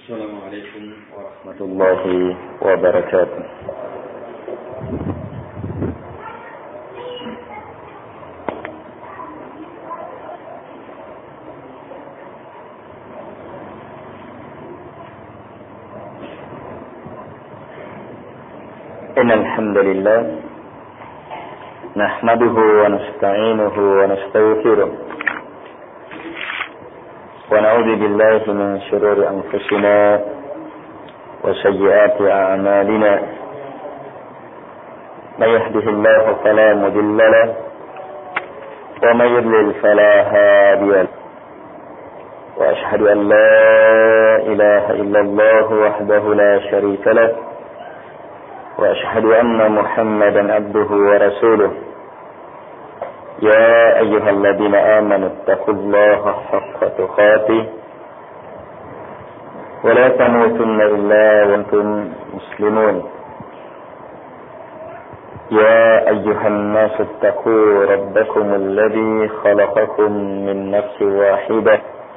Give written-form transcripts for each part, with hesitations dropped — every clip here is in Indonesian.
Assalamualaikum warahmatullahi wabarakatuh. Innal hamdalillah nahmaduhu wa nasta'inuhu wa nastaghfiruh wa na'udzu billahi min shururi anfusina wa sayyiati a'malina. May yahdihillahu fala mudilla lahu wa may yudlil fala hadiya lahu. Wa ashhadu an la ilaha illallah wahdahu la sharika lahu wa ashhadu anna Muhammadan abduhu wa rasuluh. يا أيها الذين آمنوا اتقوا الله حق تقاته ولا تموتن إلا وأنتم مسلمون. يا أيها الناس اتقوا ربكم الذي خلقكم من نفس واحدة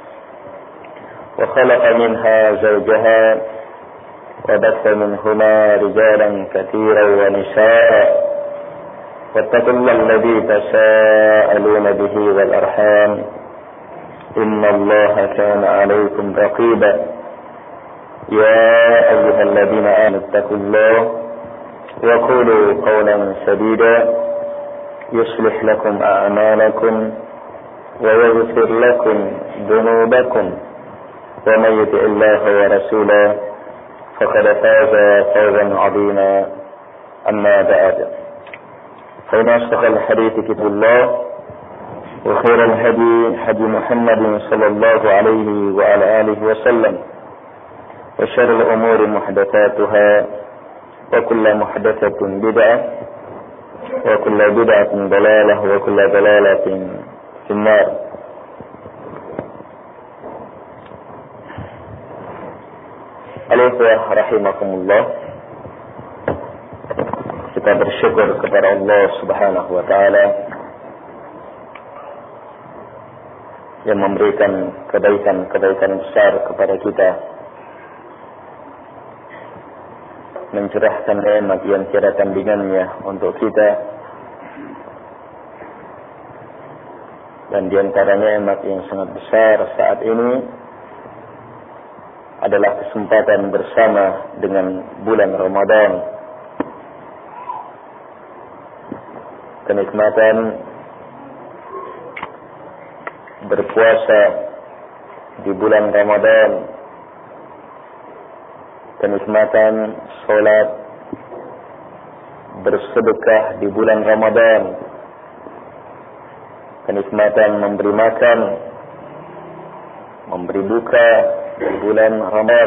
وخلق منها زوجها وبث منهما رجالا كثيرا ونساء واتقوا الله الذي تساءلون به والأرحام إن الله كان عليكم رقيبا. يا أيها الذين آمنوا اتقوا الله وقولوا قولا سديدا يصلح لكم أعمالكم ويغفر لكم ذنوبكم ومن يطع الله ورسوله فقد فاز فوزا عظيما. أما بعد فإن أصدق الحديث كتاب الله وخير الهدي هدي محمد صلى الله عليه وعلى آله وسلم وشر الأمور محدثاتها وكل محدثة بدعة وكل بدعة ضلالة وكل ضلالة في النار. Al-Ikhwah rahimakumullah, kita bersyukur kepada Allah Subhanahu wa taala yang memberikan kebaikan-kebaikan besar kepada kita, mencurahkan nikmat yang tiada tandingannya untuk kita, dan di antara nikmat yang sangat besar saat ini adalah kesempatan bersama dengan bulan Ramadan, kenikmatan berpuasa di bulan Ramadan, kenikmatan sholat bersedekah di bulan Ramadan, kenikmatan memberi makan, memberi buka di bulan Ramadan,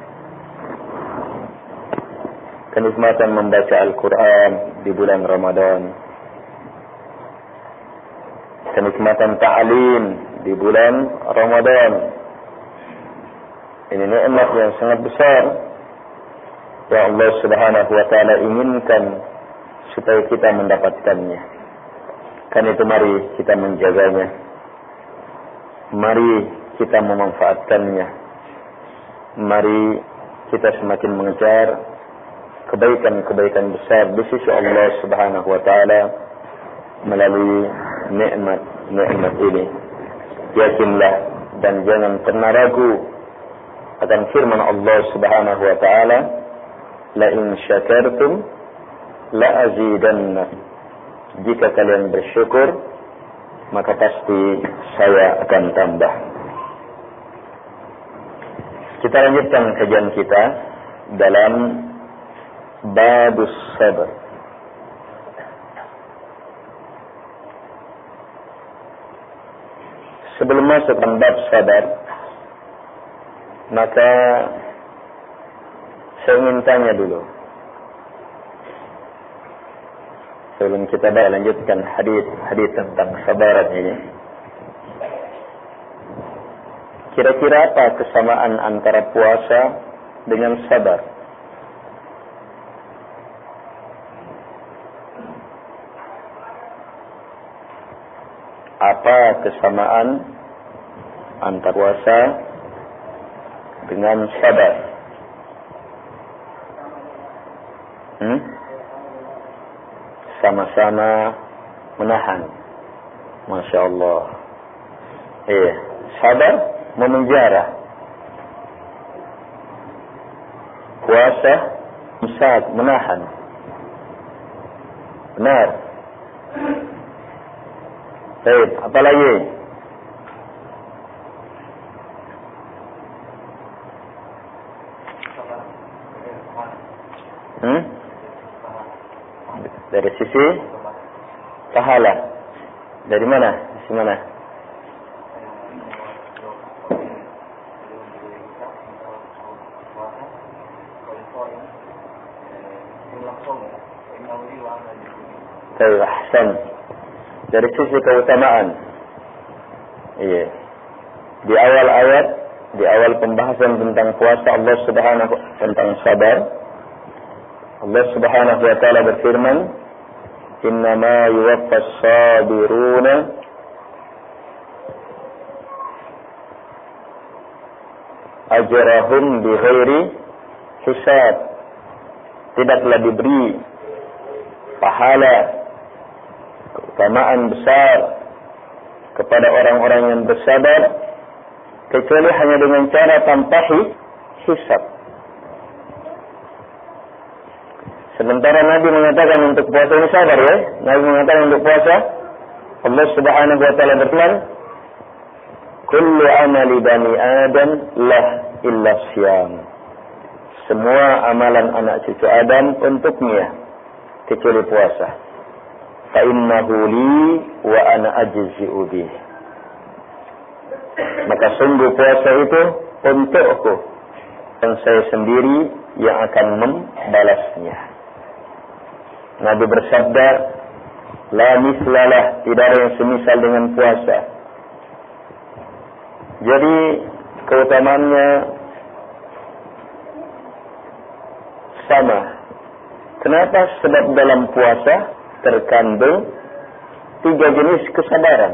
kenikmatan membaca Al-Quran di bulan Ramadan, kenikmatan ta'lim di bulan Ramadan. Ini nikmat yang sangat besar yang Allah Subhanahu wa taala inginkan supaya kita mendapatkannya. Karena itu mari kita menjaganya, mari kita memanfaatkannya, mari kita semakin mengejar kebaikan-kebaikan besar di sisi Allah Subhanahu wa taala melalui nikmat ini. Yakinlah dan jangan pernah ragu akan firman Allah Subhanahu wa taala, la in syakartum la azidanna. Jika kalian bersyukur, maka pasti saya akan tambah. Kita lanjutkan kajian kita dalam Babus Sabr. Sebelum masuk ke bab sabar, maka saya ingin tanya dulu, sebelum kita lanjutkan hadis tentang sabaran ini, kira-kira apa kesamaan antara puasa dengan sabar? Apa kesamaan antara puasa dengan sabar. Sama-sama menahan. Masya Allah. Iya, sabar memenjara. Puasa saat menahan. Benar. Baik, apa lagi? Dari sisi pahala. Dari mana? Sisi mana? Baik, ahsan. Dari sisi keutamaan. Iya. Di awal ayat, di awal pembahasan tentang puasa Allah Subhanahu tentang sabar. Allah Subhanahu wa taala berfirman, "Innama yuwaffas sabiruna ajrahum bighairi hisab." Tidaklah diberi pahala keutamaan besar kepada orang-orang yang bersabar kecuali hanya dengan cara tanpa hisab. Sementara Nabi mengatakan untuk puasa ini sabar ya. Nabi mengatakan untuk puasa Allah Subhanahu wa taala berfirman, "Kullu amali bani Adam lah illa siyam." Semua amalan anak cucu Adam untuknya kecuali puasa. Fa innahu li wa ana ajzi'u bih. Maka sungguh puasa itu untukku dan saya sendiri yang akan membalasnya. Nabi bersabda, la mislalah, tidak ada yang semisal dengan puasa. Jadi keutamaannya sama. Kenapa? Sebab dalam puasa terkandung 3 jenis kesabaran.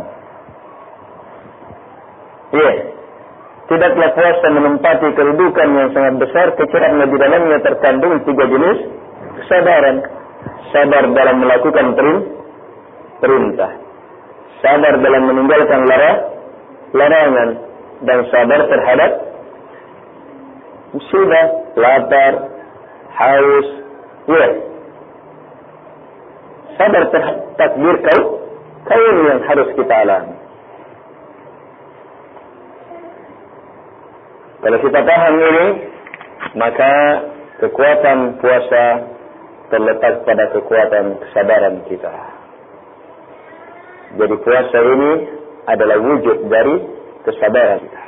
Tidaklah puasa menempati kedudukan yang sangat besar kecuali di dalamnya terkandung 3 jenis kesabaran. Sabar dalam melakukan perintah, sabar dalam meninggalkan larangan, dan sabar terhadap musibah, lapar, haus. Sabar terhadap takdir kaum yang harus kita alami. Kalau kita paham ini, maka kekuatan puasa terletak pada kekuatan kesabaran kita. Jadi puasa ini adalah wujud dari kesabaran kita.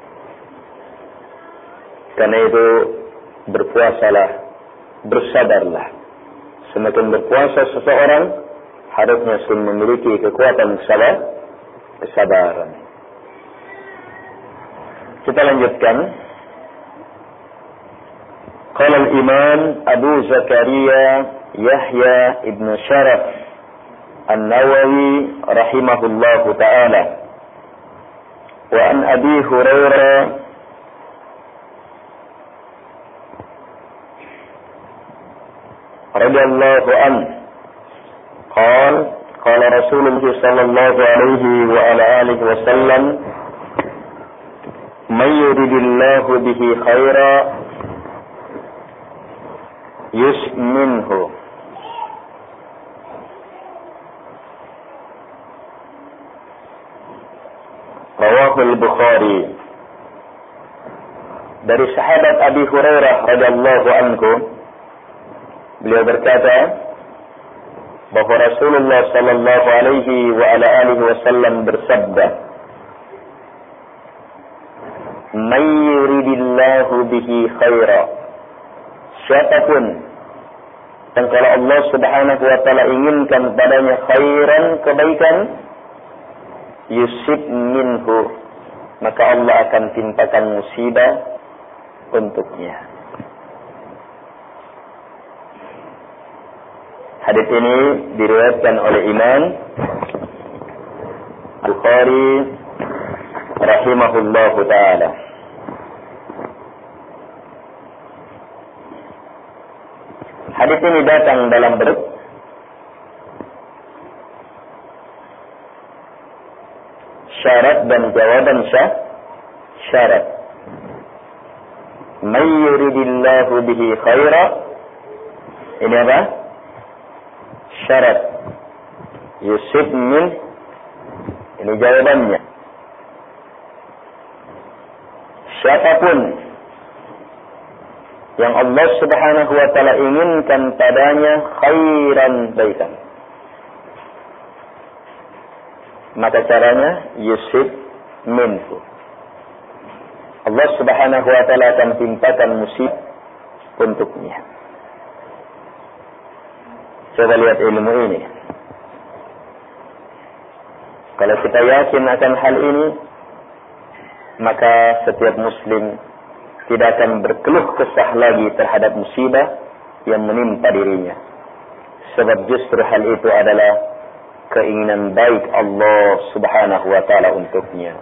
Karena itu berpuasalah, bersabarlah. Semakin berpuasa seseorang harusnya semakin memiliki kekuatan kesabaran. Kita lanjutkan. Qala al-Imam Abu Zakaria Yahya ibn Sharaf An-Nawawi rahimahullahu ta'ala, wa an Abi Hurairah radhiyallahu anhu qala Rasulullah sallallahu alaihi wa ala alihi wa sallam, man yuridillahu bihi khaira yusminhu. Rawahul Bukhari. Dari sahabat Abi Hurairah radhiyallahu anhu, beliau berkata bahwa Rasulullah sallallahu alaihi wa ala alihi wasallam bersabda, "Man yuridillahu bihi khaira." Siapapun yang kalau Allah Subhanahu wa taala inginkan padanya khairan, kebaikan, yusib minhu, maka Allah akan timpakan musibah untuknya. Hadis ini diriwayatkan oleh Imam Al-Bukhari rahimahullahu taala. Hadis ini datang dalam bentuk syarat dan jawaban syarat. May yuridillahu bihi khaira. Ini apa? Syarat. Yusib min. Ini jawabannya. Siapapun yang Allah Subhanahu wa taala inginkan padanya khairan baikan, maka caranya yusib minhu. Allah Subhanahu wa taala akan timpakan musibah untuknya. Coba lihat ilmu ini. Kalau kita yakin akan hal ini, maka setiap muslim tidak akan berkeluh kesah lagi terhadap musibah yang menimpa dirinya. Sebab justru hal itu adalah keinginan baik Allah Subhanahu wa taala untuknya.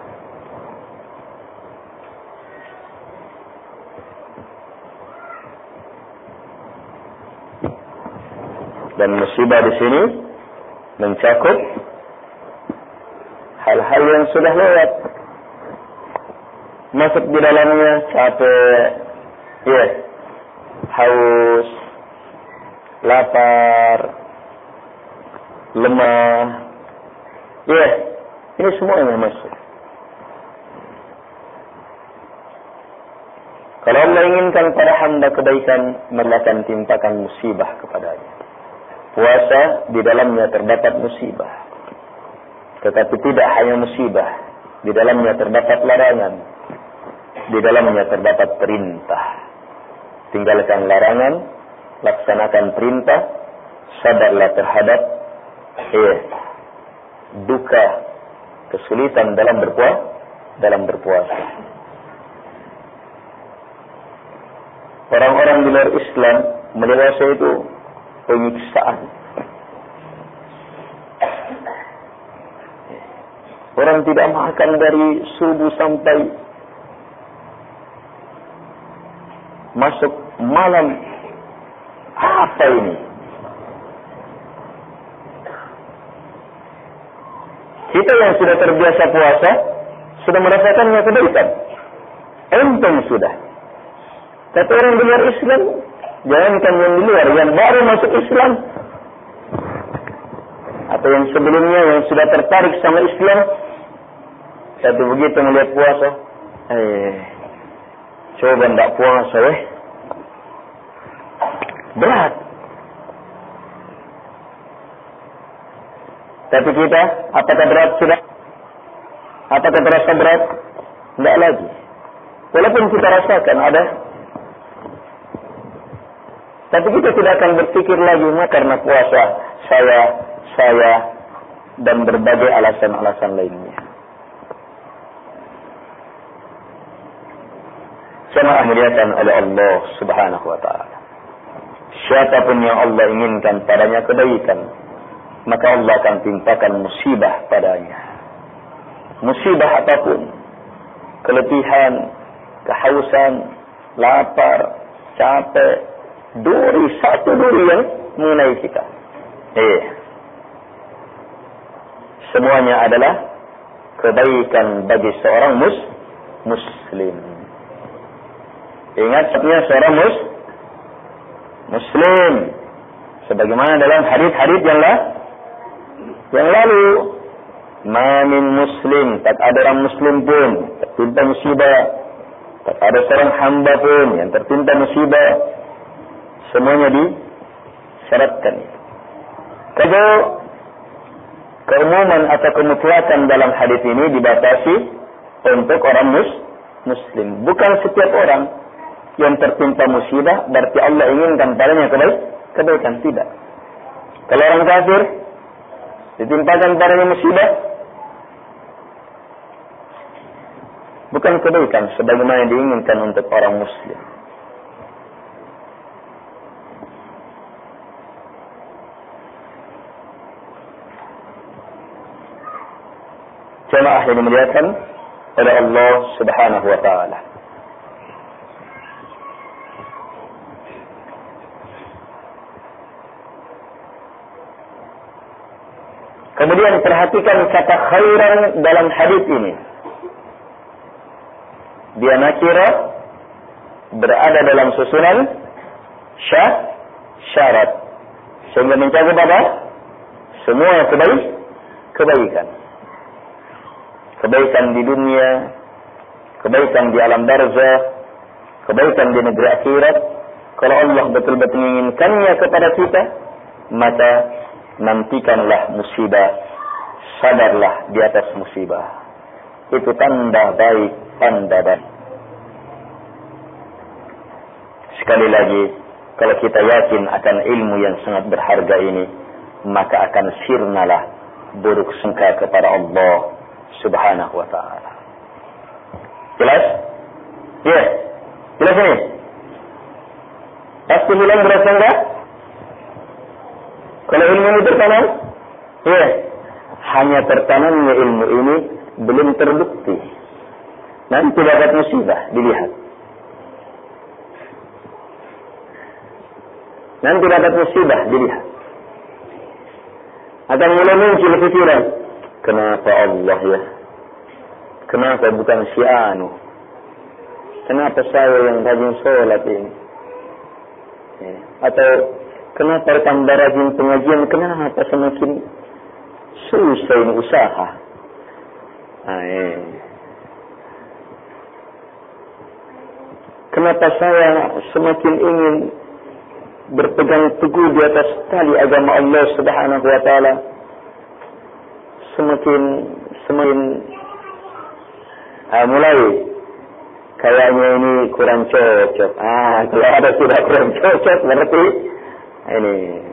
Dan musibah di sini mencakup hal-hal yang sudah lewat. Masuk di dalamnya capek, haus, lapar, lemah, ini semuanya masuk. Kalau Allah inginkan pada hamba kebaikan, maka akan timpakan musibah kepadanya. Puasa di dalamnya terdapat musibah, tetapi tidak hanya musibah, di dalamnya terdapat larangan, di dalamnya terdapat perintah. Tinggalkan larangan, laksanakan perintah, sabarlah terhadap duka, kesulitan dalam berpuasa. Orang-orang di luar Islam melihat itu penyiksaan. Orang tidak makan dari subuh sampai masuk malam. Apa ini? Kita yang sudah terbiasa puasa sudah merasakannya kebaikan. Enteng sudah. Tapi orang di luar Islam, jangankan yang di luar, yang baru masuk Islam atau yang sebelumnya yang sudah tertarik sama Islam, tapi begitu melihat puasa, coba tidak puasa, berat. Tapi kita, apakah berat sudah? Apakah terasa berat? Tidak lagi. Walaupun kita rasakan ada, tapi kita tidak akan berpikir lagi, karena puasa saya, dan berbagai alasan-alasan lainnya. Jemaah dimuliakan oleh Allah Subhanahu wa taala. Siapapun yang Allah inginkan padanya kebaikan, maka Allah akan timpakan musibah padanya. Musibah apapun, keletihan, kehausan, lapar, capek, satu duri yang mengenai kita. Semuanya adalah kebaikan bagi seorang muslim. Ingat sebabnya seorang muslim. Sebagaimana dalam hadis-hadis yang lalu, ma min muslim, tak ada orang muslim pun tertimpa musibah, tak ada seorang hamba pun yang tertimpa musibah. Semuanya disyaratkan. Kalau keumuman atau kemutlakan dalam hadis ini dibatasi untuk orang muslim. Bukan setiap orang yang tertimpa musibah berarti Allah inginkan padanya kebaikan. Tidak. Kalau orang kafir ditimpakan padanya musibah, bukan kebaikan sebagaimana yang diinginkan untuk orang muslim. Jemaah yang dimuliakan oleh Allah Subhanahu wa taala. Kemudian perhatikan kata khairan dalam hadis ini. Dia nakirah, berada dalam susunan syarat. Sehingga mencakup apa? Semua kebaikan. Kebaikan di dunia, kebaikan di alam barzakh, kebaikan di negeri akhirat. Kalau Allah betul-betul menginginkannya kepada kita, maka nantikanlah musibah, sadarlah di atas musibah. Itu tanda baik, tanda baik. Sekali lagi, kalau kita yakin akan ilmu yang sangat berharga ini, maka akan sirnalah buruk sangka kepada Allah Subhanahu wa ta'ala. Jelas? Ya. Jelas ini? Pasti hilang berasangka? Kalau ilmu ini tertanam? Ya. Hanya tertanamnya ilmu ini belum terbukti. Nanti dapat musibah, dilihat. Nanti dapat musibah, dilihat. Akan mulai muncul pikiran. Kenapa Allah ya? Kenapa bukan si Anu? Kenapa saya yang rajin sholat ini? Atau kenapa tambah rajin pengajian? Kenapa semakin susah ini usaha? Kenapa saya semakin ingin berpegang teguh di atas tali agama Allah Subhanahu wa ta'ala, semakin mulai kayaknya ini kurang cocok. Kalau ada sudah kurang cocok, berarti ini.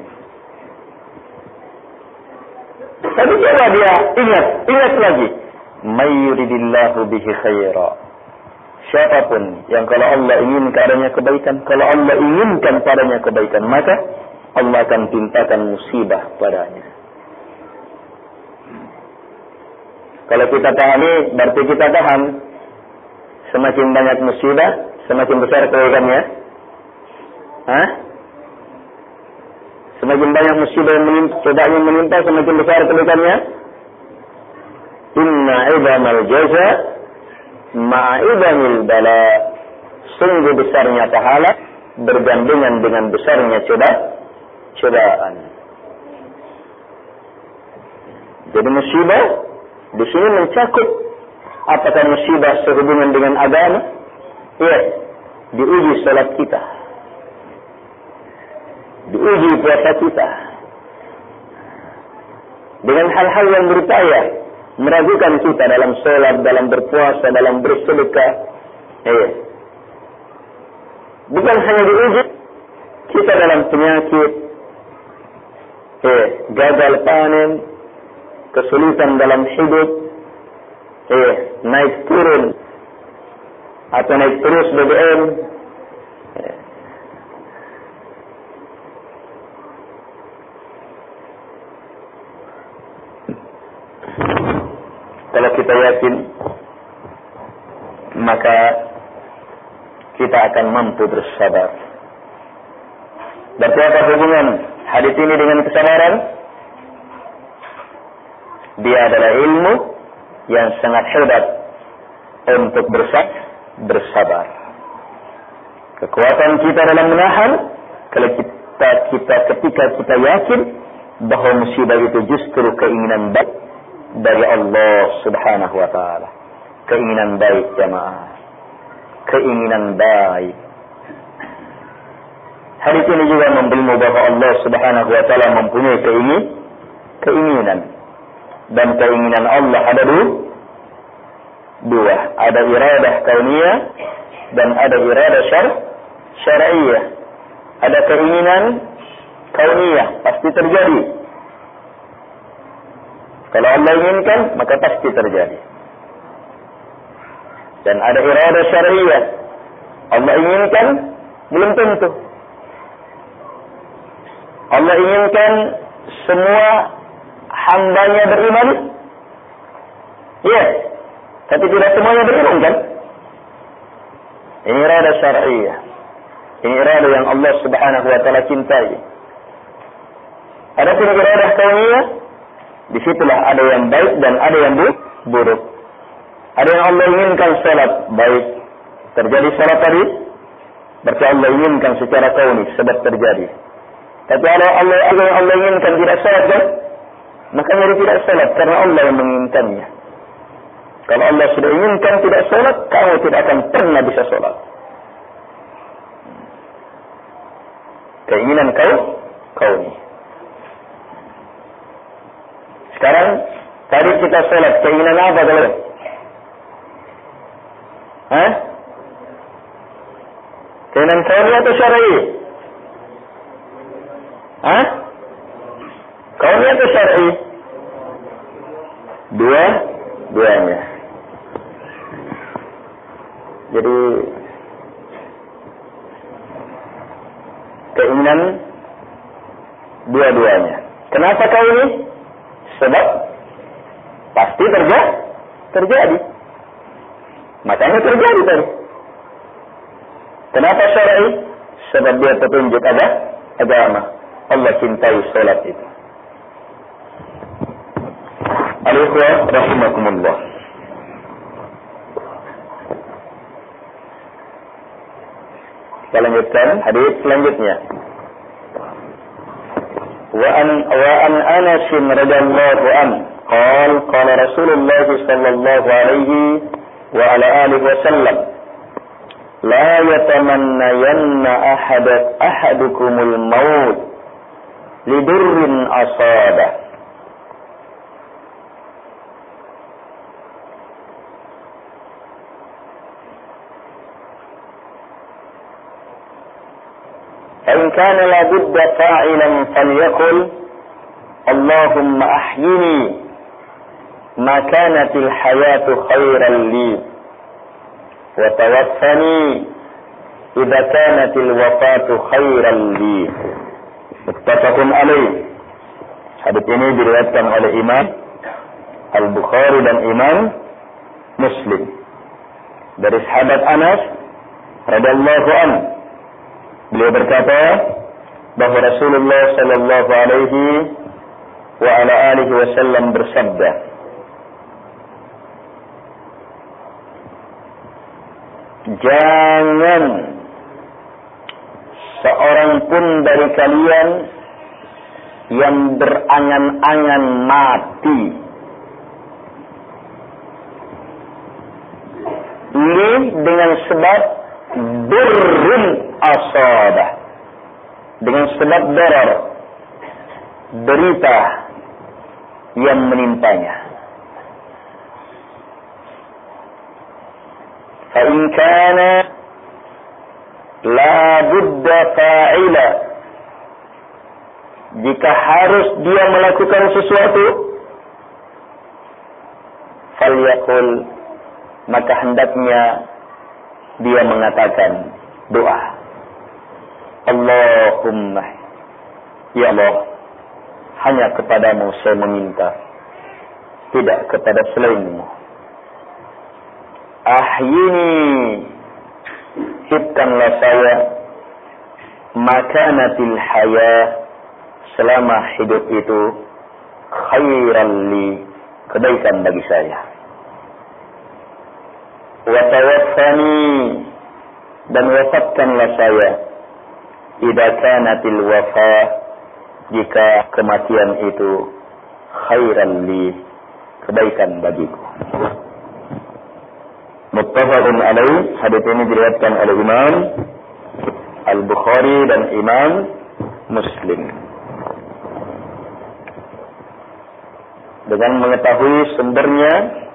Tapi coba dia ingat lagi. May yuridillahu bihi khaira. Siapapun yang kalau Allah ingin padanya kebaikan, kalau Allah inginkan padanya kebaikan, maka Allah akan timpakan musibah padanya. Kalau kita pahami, berarti kita paham semakin banyak musibah, semakin besar kebaikannya. Semakin banyak musibah yang menimpa, semakin besar kebaikannya. Inna idamal jaza ma'idamil bala. Sungguh besarnya pahala bergandengan dengan besarnya cobaan. Jadi musibah di sini mencakup apakah musibah sehubungan dengan agama? Ya, diuji salat kita, diuji puasa kita, dengan hal-hal yang berupaya meragukan kita dalam sholat, dalam berpuasa, dalam bersedekah. Bukan hanya diuji kita dalam penyakit, gagal panen, kesulitan dalam hidup, naik turun atau naik terus BBM, kalau kita yakin, maka kita akan mampu bersabar. Berarti apa hubungan hadis ini dengan kesabaran? Dia adalah ilmu yang sangat hebat untuk bersabar. Kekuatan kita dalam menahan, kalau ketika kita yakin bahwa musibah itu justru keinginan baik dari Allah Subhanahu wa ta'ala. Keinginan baik, jamaah. Keinginan baik. Hadis ini juga memberitahu bahwa Allah Subhanahu wa ta'ala mempunyai keinginan. Dan keinginan Allah ada dua. Ada iradah kauniyah dan ada iradah syar'iyah. Ada keinginan kauniyah, pasti terjadi. Kalau Allah inginkan, maka pasti terjadi. Dan ada iradah syar'iyah. Allah inginkan, belum tentu. Allah inginkan semua hambanya beriman. Ya, tapi tidak semuanya beriman kan? Ini iradah syar'iyah. Ini iradah yang Allah Subhanahu wa ta'ala cintai. Adapun iradah kauniyah, Disitulah ada yang baik dan ada yang buruk. Ada yang Allah inginkan salat baik, terjadi salat tadi, berarti Allah inginkan secara kauni sebab terjadi. Tapi kalau Allah inginkan tidak salat kan, makanya dia tidak salat karena Allah yang menginginkannya. Kalau Allah sudah inginkan tidak salat, kamu tidak akan pernah bisa salat. Keinginan kauni. Sekarang tadi kita salat, keinginan apa kalau? Keinginan kauni atau syar'i? Kauni atau syar'i? Duanya. Jadi keinginan dua-duanya. Kenapa kauni? Sebab pasti terjadi. Makanya terjadi tadi. Kenapa syar'i? Sebab dia petunjuk agama. Allah cintai salat itu. Al-ikhwah rahimakumullah. Kita lanjutkan hadis selanjutnya. Wa an Anas radhiyallahu anhu qala Rasulullah sallallahu alaihi wa ala alihi wasallam la yatamannayanna ahadukumul maut lidurrin asabah. فإن كان لابد فاعلا فليقل اللهم أحيني ما كانت الحياة خيرا لي وتوفني إذا كانت الوفاة خيرا لي. Muttafaqun alaih. Hadis ini diriwayatkan oleh Imam Al-Bukhari dan Imam Muslim dari sahabat Anas radhiyallahu anhu. Beliau berkata bahwa Rasulullah sallallahu alaihi wa ala alihi wasallam bersabda, jangan seorang pun dari kalian yang berangan-angan mati ini dengan sebab durrun asabah, dengan sebab darar, derita yang menimpanya. Fa in kana la budda fa'ila, jika harus dia melakukan sesuatu, falyaqul, maka hendaknya dia mengatakan doa, Allahumma, ya Allah, hanya kepadamu saya meminta, tidak kepada selainmu. Ahyini, hidupkanlah saya, makanatil hayah, selama hidup itu khairan li, kebaikan bagi saya. Wa tawaffani, dan wafatkanlah saya, idza kanatil wafa, jika kematian itu khairan li, kebaikan bagiku. Muttafaqun alaih. Hadis ini diriwayatkan oleh Imam Al-Bukhari dan Imam Muslim. Dengan mengetahui sumbernya,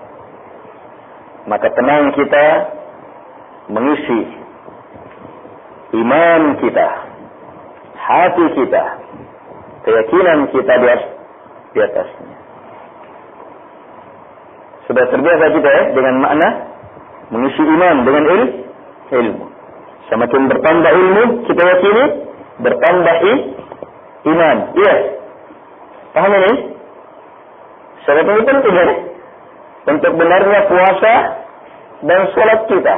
maka tenang kita mengisi iman kita, hati kita, keyakinan kita di atasnya. Sudah terbiasa kita dengan makna mengisi iman dengan ilmu. Semakin bertambah ilmu, kita yakini bertambah iman. Iya. Paham ini? Sangat penting ya, untuk benarnya puasa dan sholat kita.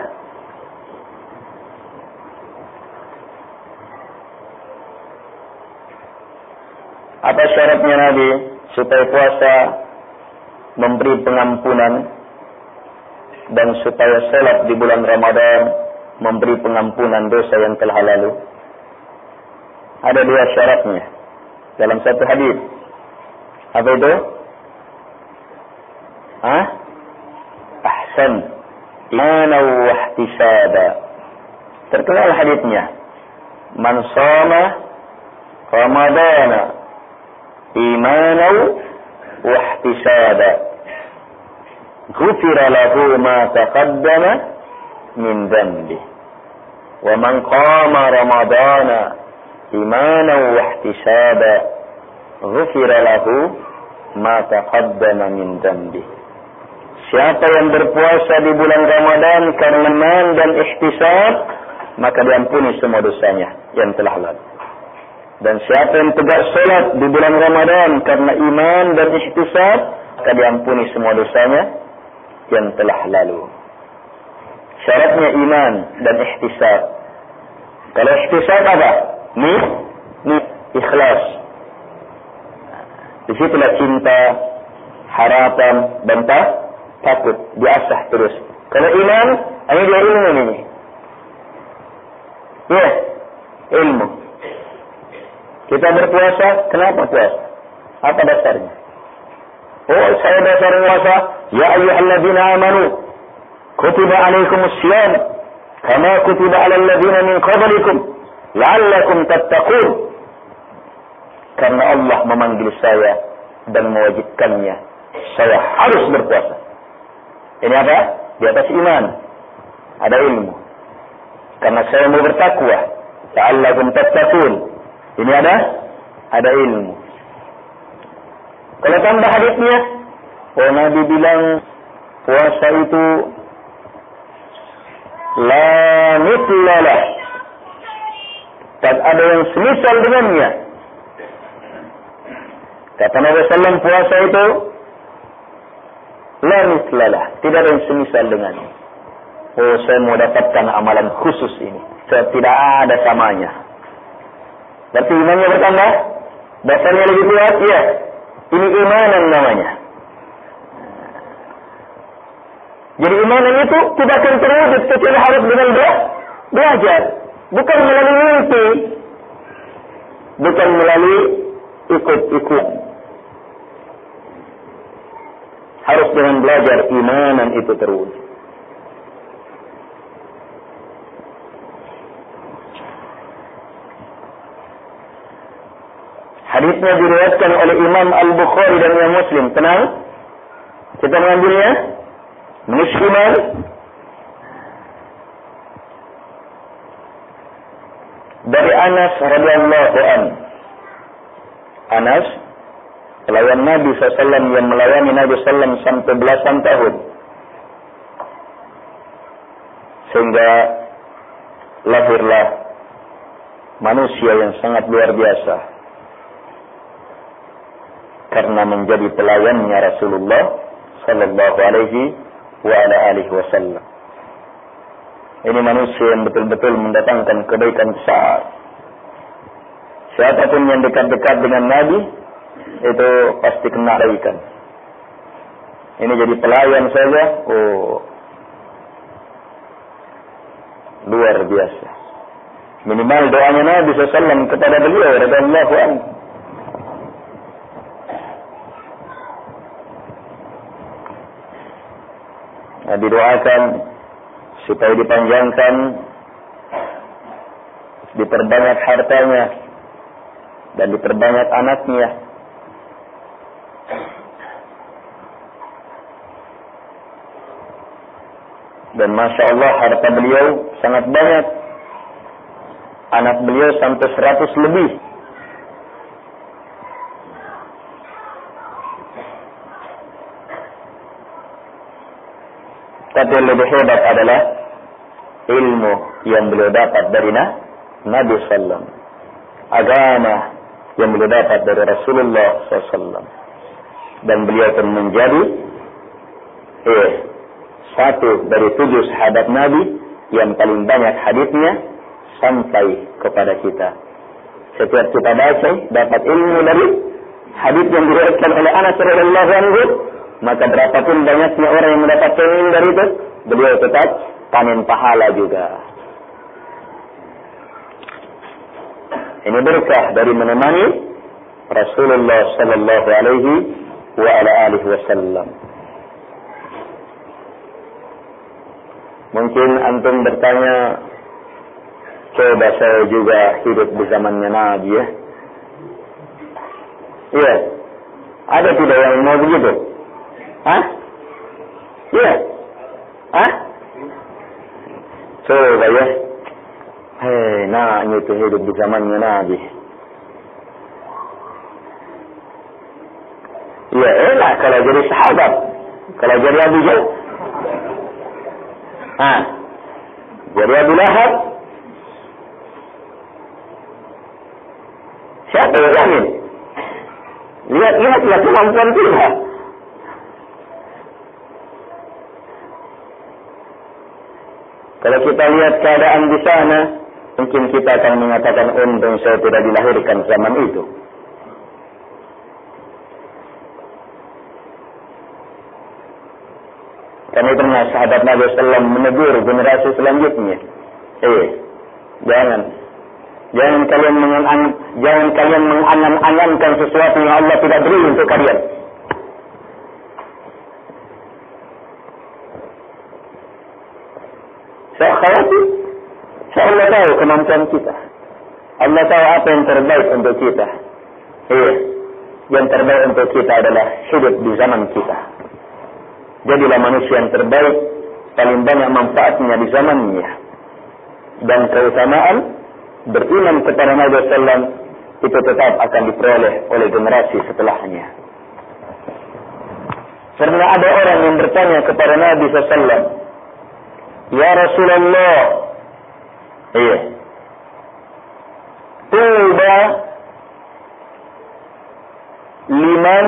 Apa syaratnya Nabi supaya puasa memberi pengampunan, dan supaya salat di bulan Ramadan memberi pengampunan dosa yang telah lalu. Ada dua syaratnya dalam satu hadis. Apa itu? Ahsan, imanan wa ihtisaba. Terkenal hadisnya. Man shama Ramadana imanan wa ihtisaba, ghufira lahu ma taqaddama min dhanbi. Wa man qama Ramadana imanan wa ihtisaba, ghufira lahu ma taqaddama min dhanbi. Siapa yang berpuasa di bulan Ramadan karena iman dan ihtisab, maka diampuni semua dosanya yang telah lalu. Dan siapa yang tegak salat di bulan Ramadan karena iman dan ihtisab, maka diampuni semua dosanya yang telah lalu. Syaratnya iman dan ihtisab. Kalau ihtisab apa? Ikhlas. Di situlah cinta, harapan, dan takut diasah terus. Kalau iman, ini dia ilmu ini. Ya, ilmu. Kita berpuasa, kenapa puasa? Apa dasarnya? Oh, saya dasar puasa. Ya ayyuhalladzina amanu, kutiba alaikumus syiyam, kama kutiba alal ladzina min qablikum, la'allakum tattaqun. Karena Allah memanggil saya dan mewajibkannya, saya harus berpuasa. Ini apa? Di atas iman. Ada ilmu. Karena saya mau bertakwa. La'allakum tattaqun. Ini ada ilmu. Kalau tambah hadisnya, Nabi bilang puasa itu la mitlalah, tak ada yang semisal dengannya. Kata Nabi SAW, puasa itu la mitlalah, tidak ada yang semisal dengannya. Saya mau dapatkan amalan khusus ini, tidak ada samanya. Berarti imannya bertambah, dasarnya lebih kuat, ya. Ini imanan namanya. Jadi imanan itu tidak akan terwujud kecuali harus dengan belajar. Bukan melalui mimpi. Bukan melalui ikut-ikut. Harus dengan belajar imanan itu terwujud. Hadisnya diriwayatkan oleh Imam Al-Bukhari dan Imam Muslim. Tenang. Kita mengambilnya. Musliman. Dari Anas radhiyallahu anhu. Anas, pelayan Nabi SAW yang melayani Nabi SAW sampai belasan tahun. Sehingga lahirlah manusia yang sangat luar biasa. Karena menjadi pelayannya Rasulullah sallallahu alaihi wa ala alihi wasallam. Ini manusia yang betul-betul mendatangkan kebaikan besar. Siapapun yang dekat-dekat dengan Nabi itu pasti kena kebaikan. Ini jadi pelayan saja, luar biasa. Minimal doanya Nabi SAW kepada beliau radhiyallahu anhu. Didoakan supaya dipanjangkan, diperbanyak hartanya dan diperbanyak anaknya. Dan Masya Allah harta beliau sangat banyak. Anak beliau sampai 100 lebih. Tapi yang lebih hebat adalah ilmu yang beliau dapat dari Nabi SAW. Agama yang beliau dapat dari Rasulullah SAW. Dan beliau pun menjadi satu dari 7 sahabat Nabi yang paling banyak hadisnya sampai kepada kita. Setiap kita baca dapat ilmu hadis yang diriwayatkan oleh Anas radhiyallahu anhu, maka berapapun banyaknya orang yang mendapat panen dari itu, beliau tetap panen pahala juga. Ini berkah dari menemani Rasulullah sallallahu alaihi wa ala alihi wasallam. Mungkin antum bertanya, coba saya juga hidup di zamannya Nabi ya. Iya. Ada tidak yang mau begitu? Hah? Iya. Hah? Coba ya. Nah itu hidup di zamannya Nabi. Ya elah kalau jadi sahabat. Kalau jadi Abu Jahal. Jadi Abu Lahab. Siapa yang jamin? Lihat kemampuan kita. Kalau kita lihat keadaan di sana, mungkin kita akan mengatakan untung saya tidak dilahirkan zaman itu. Karena itu sahabat Nabi SAW menegur generasi selanjutnya. Jangan kalian mengangan-angankan sesuatu yang Allah tidak beri untuk kalian. Saya khawatir. Allah tahu kemampuan kita. Allah tahu apa yang terbaik untuk kita. Yang terbaik untuk kita adalah hidup di zaman kita. Jadilah manusia yang terbaik, paling banyak manfaatnya di zamannya. Dan keutamaan beriman kepada Nabi SAW itu tetap akan diperoleh oleh generasi setelahnya. Karena ada orang yang bertanya kepada Nabi SAW, ya Rasulullah, tuba liman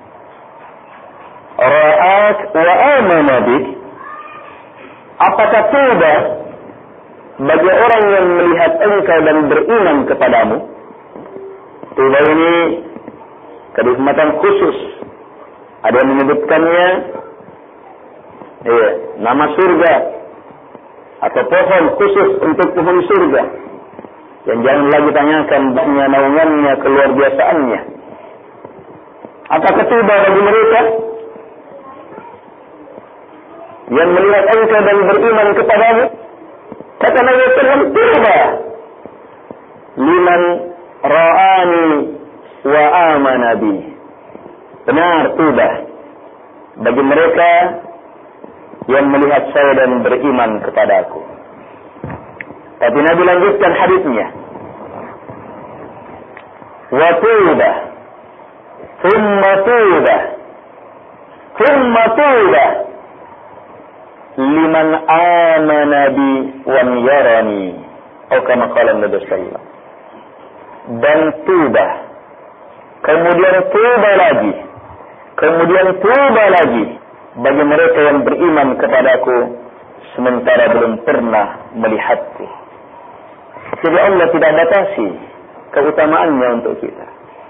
ra'ak wa amana bik. Apakah tuba bagi orang yang melihat engkau dan beriman kepadamu? Tuba ini kenikmatan khusus. Ada yang menyebutkannya nama surga atau pohon khusus untuk pohon surga. Yang jangan lagi tanyakan banyak naungannya, keluar biasaannya. Apakah tuba bagi mereka yang melihat engkau dan beriman kepadamu? Kata Nabi SAW, tuba liman ra'ani wa amana bi. Benar, tuba bagi mereka yang melihat saya dan beriman kepadaku. Tapi Nabi lanjutkan hadisnya. Wa tuba, thumma tuba, thumma tuba liman amana bi wa yarani. Atau kama qala Nabi sallallahu. Dan tuba, kemudian tuba lagi, kemudian tuba lagi bagi mereka yang beriman kepadaku sementara belum pernah melihatku. Jadi Allah tidak batasi keutamaannya untuk kita.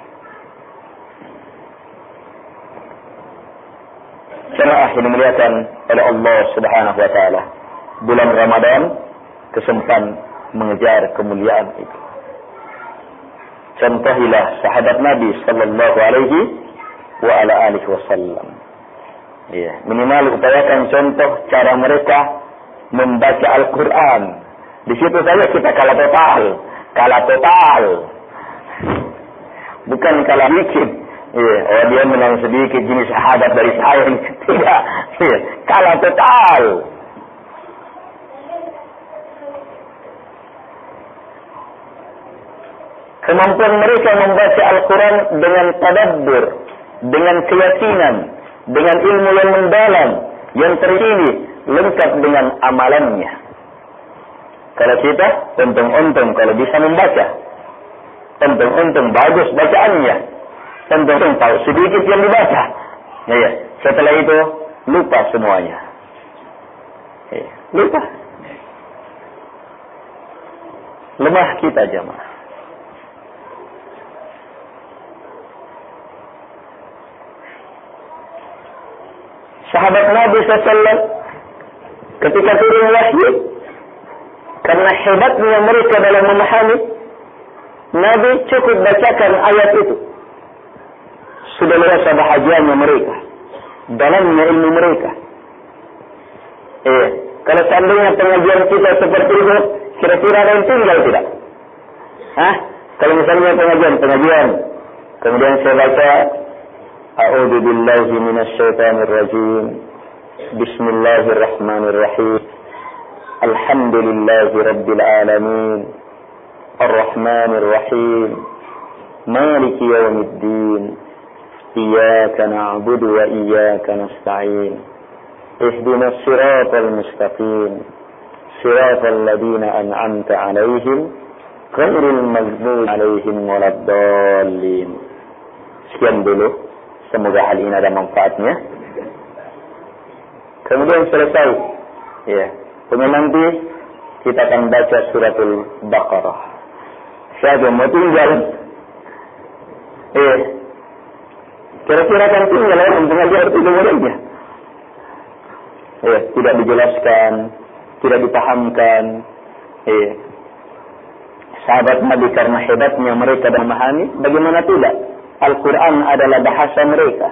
Jemaah yang dimuliakan oleh Allah Subhanahu wa taala, bulan Ramadan kesempatan mengejar kemuliaan itu. Contohilah sahabat Nabi sallallahu alaihi wa ala alihi wasallam. Minimal upayakan contoh cara mereka membaca Al-Quran. Di situ saja kita kalah total. Bukan kalah dikit. Dia menang sedikit jenis sahabat dari saya. Tidak. Kalah total. Kemampuan mereka membaca Al-Quran dengan tadabbur, dengan keyakinan, dengan ilmu yang mendalam, yang terpilih, lengkap dengan amalannya. Kalau kita, untung-untung kalau bisa membaca. Untung-untung bagus bacaannya. Untung-untung tahu sedikit yang dibaca. Setelah itu, lupa semuanya. Lupa. Lemah kita jemaah. sahabat Nabi SAW ketika turun wahyu, karena hebatnya mereka dalam memahami, Nabi cukup bacakan ayat itu. Sudah merasa bahagianya mereka, dalamnya ilmu mereka. Kalau seandainya pengajian kita seperti itu, kira-kira ada yang tinggal tidak? Kalau misalnya pengajian, kemudian saya baca, A'udzu billahi minasyaitonir rajim. Bismillahirrahmanirrahim. Alhamdulillahi rabbil alamin. Arrahmanir rahim. Maliki yaumiddin. Iyyaka na'budu wa iyyaka nasta'in. Ihdinas siratal mustaqim. Siratal ladzina an'amta 'alaihim ghairil maghdubi 'alaihim waladdallin. Sekian dulu. Semoga hal ini ada manfaatnya. Kemudian selesai. Kemudian nanti kita akan baca suratul Baqarah. Siapa yang mau tinggal? Kira-kira akan tinggal orang pengajar itu kemudiannya. Tidak dijelaskan, tidak dipahamkan. Sahabat Nabi karena hebatnya mereka dan memahami, bagaimana tidak? Al-Quran adalah bahasa mereka.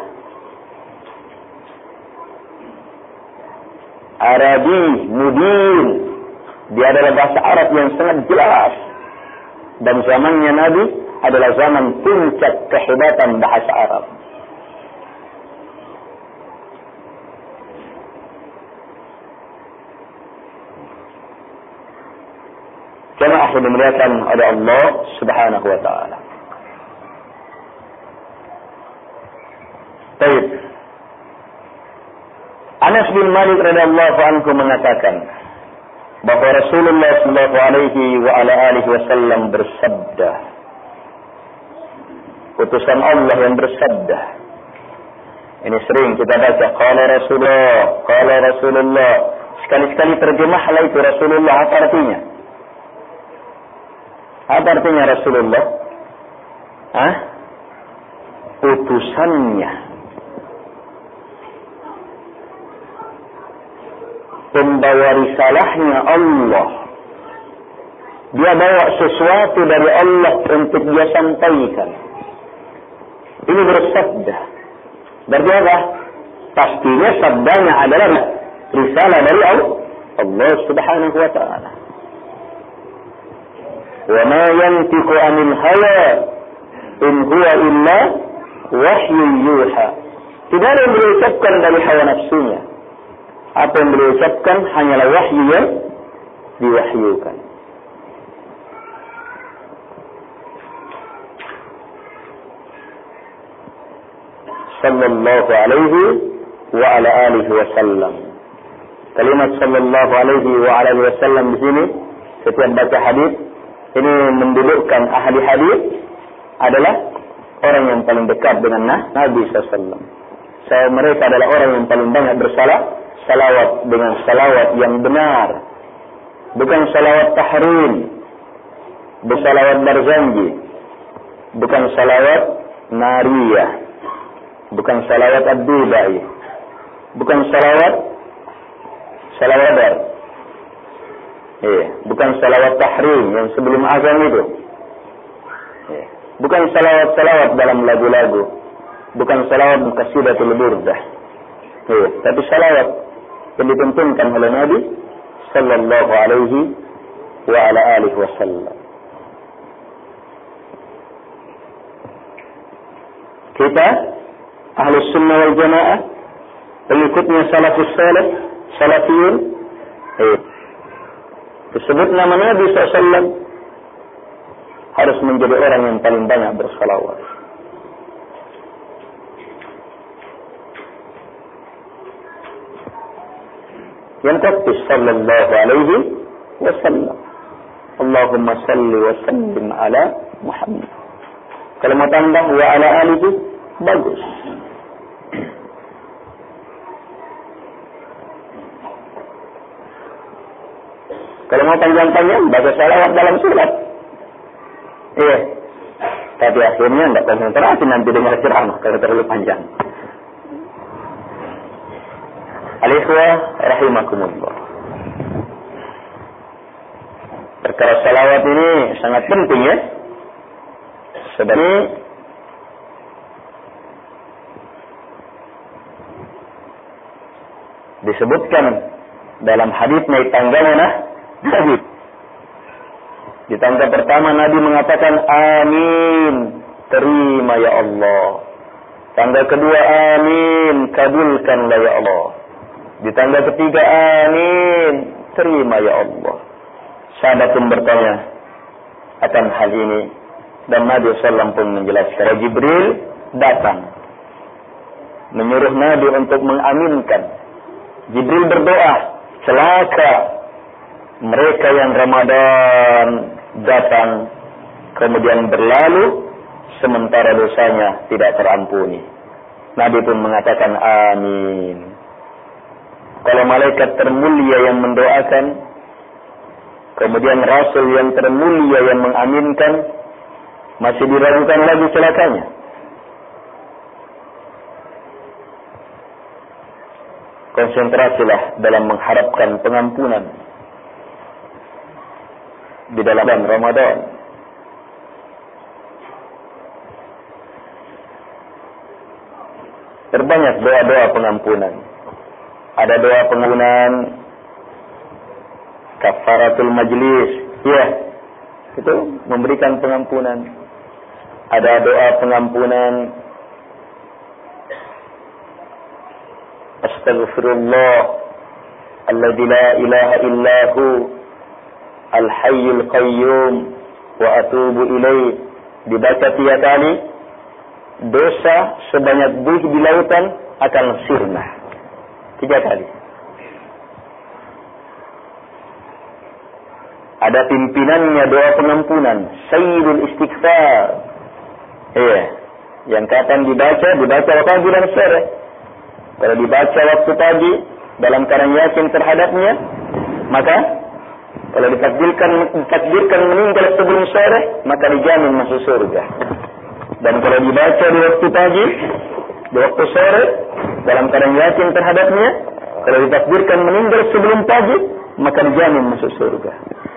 Arabi, mubin. Dia adalah bahasa Arab yang sangat jelas. Dan zamannya Nabi adalah zaman puncak kehebatan bahasa Arab. Jemaah yang dimuliakan oleh Allah Subhanahu wa taala. Baik. Anas bin Malik radhiyallahu anhu mengatakan bahwa Rasulullah sallallahu alaihi wa ala alihi wasallam bersabda, utusan Allah yang bersabda. Ini sering kita baca, qala Rasulullah. Sekali-sekali terjemahlah itu Rasulullah, apa artinya? Apa artinya Rasulullah? Utusannya. Pembawa risalahnya Allah. Dia bawa sesuatu dari Allah untuk dia sampaikan. Ini bersabda. Berarti apa? Pastinya sabdanya adalah risalah dari Allah Subhanahu wa ta'ala. Wa ma yantiqu 'anil hawa in huwa illa wahyu yuha. Tidak ada yang beliau ucapkan dari hawa nafsunya. Apa yang beliau ucapkan hanyalah wahyu yang diwahyukan. Sallallahu alaihi wa ala alihi wasallam. Kalimat sallallahu alaihi wa ala alihi wasallam di sini setiap baca hadis ini mendudukkan ahli hadis adalah orang yang paling dekat dengan Nabi SAW. Mereka adalah orang yang paling banyak salawat dengan salawat yang benar, bukan salawat tahrim, bukan salawat barzanji, bukan salawat nariyah, bukan salawat abdulai, bukan salawat bukan salawat tahrim yang sebelum azan itu, bukan salawat dalam lagu-lagu, bukan salawat qasidatul burdah, tapi salawat yang dituntunkan oleh Nabi sallallahu alaihi wa ala alihi wasallam. Kita Ahlus Sunnah wal Jamaah, pengikutnya salafus salih, salafiyun, disebut nama Nabi SAW, harus menjadi orang yang paling banyak bersalawat. Yang kata sallallahu alaihi wasallam, Allahumma salli wa sallim ala Muhammad. Kalau mau tambah wa ala alihi, bagus. Kalau mau panjang-panjang, baca salawat dalam surat. Tapi akhirnya tidak konsentrasi nanti dengar ceramah kalau terlalu panjang. Al-ikhwah rahimakumullah. Perkara salawat ini sangat penting ya. Sebenarnya disebutkan dalam hadis naik tangga mana? Nabi. Di tangga pertama Nabi mengatakan amin, terima ya Allah. Tangga kedua amin, kabulkanlah ya Allah. Di tangga ketiga amin, terima ya Allah. Sahabat pun bertanya akan hal ini dan Nabi SAW pun menjelaskan. Jibril datang menyuruh Nabi untuk mengaminkan. Jibril berdoa, celaka mereka yang Ramadan datang kemudian berlalu sementara dosanya tidak terampuni. Nabi pun mengatakan amin. Kalau malaikat termulia yang mendoakan, kemudian Rasul yang termulia yang mengaminkan, masih diragukan lagi celakanya. Konsentrasilah dalam mengharapkan pengampunan di dalam bulan Ramadan. Terbanyak doa-doa pengampunan. Ada doa pengampunan kafaratul majlis, ya, itu memberikan pengampunan. Ada doa pengampunan astaghfirullah alladzi la ilaha illahu al-hayyul qayyum wa atubu ilaih. Dibaca 3 kali, dosa sebanyak buih di lautan akan sirna. 3 kali. Ada pimpinannya doa pengampunan, Sayyidul Istighfar. Iya, yang kapan dibaca pagi dan sore. Kalau dibaca waktu pagi dalam keadaan yakin terhadapnya, maka kalau ditakdirkan meninggal sebelum sore, maka dijamin masuk surga. Dan kalau dibaca di waktu pagi, di waktu sore, dalam keadaan yakin terhadapnya, kalau ditakdirkan meninggal sebelum pagi, maka dijamin masuk surga.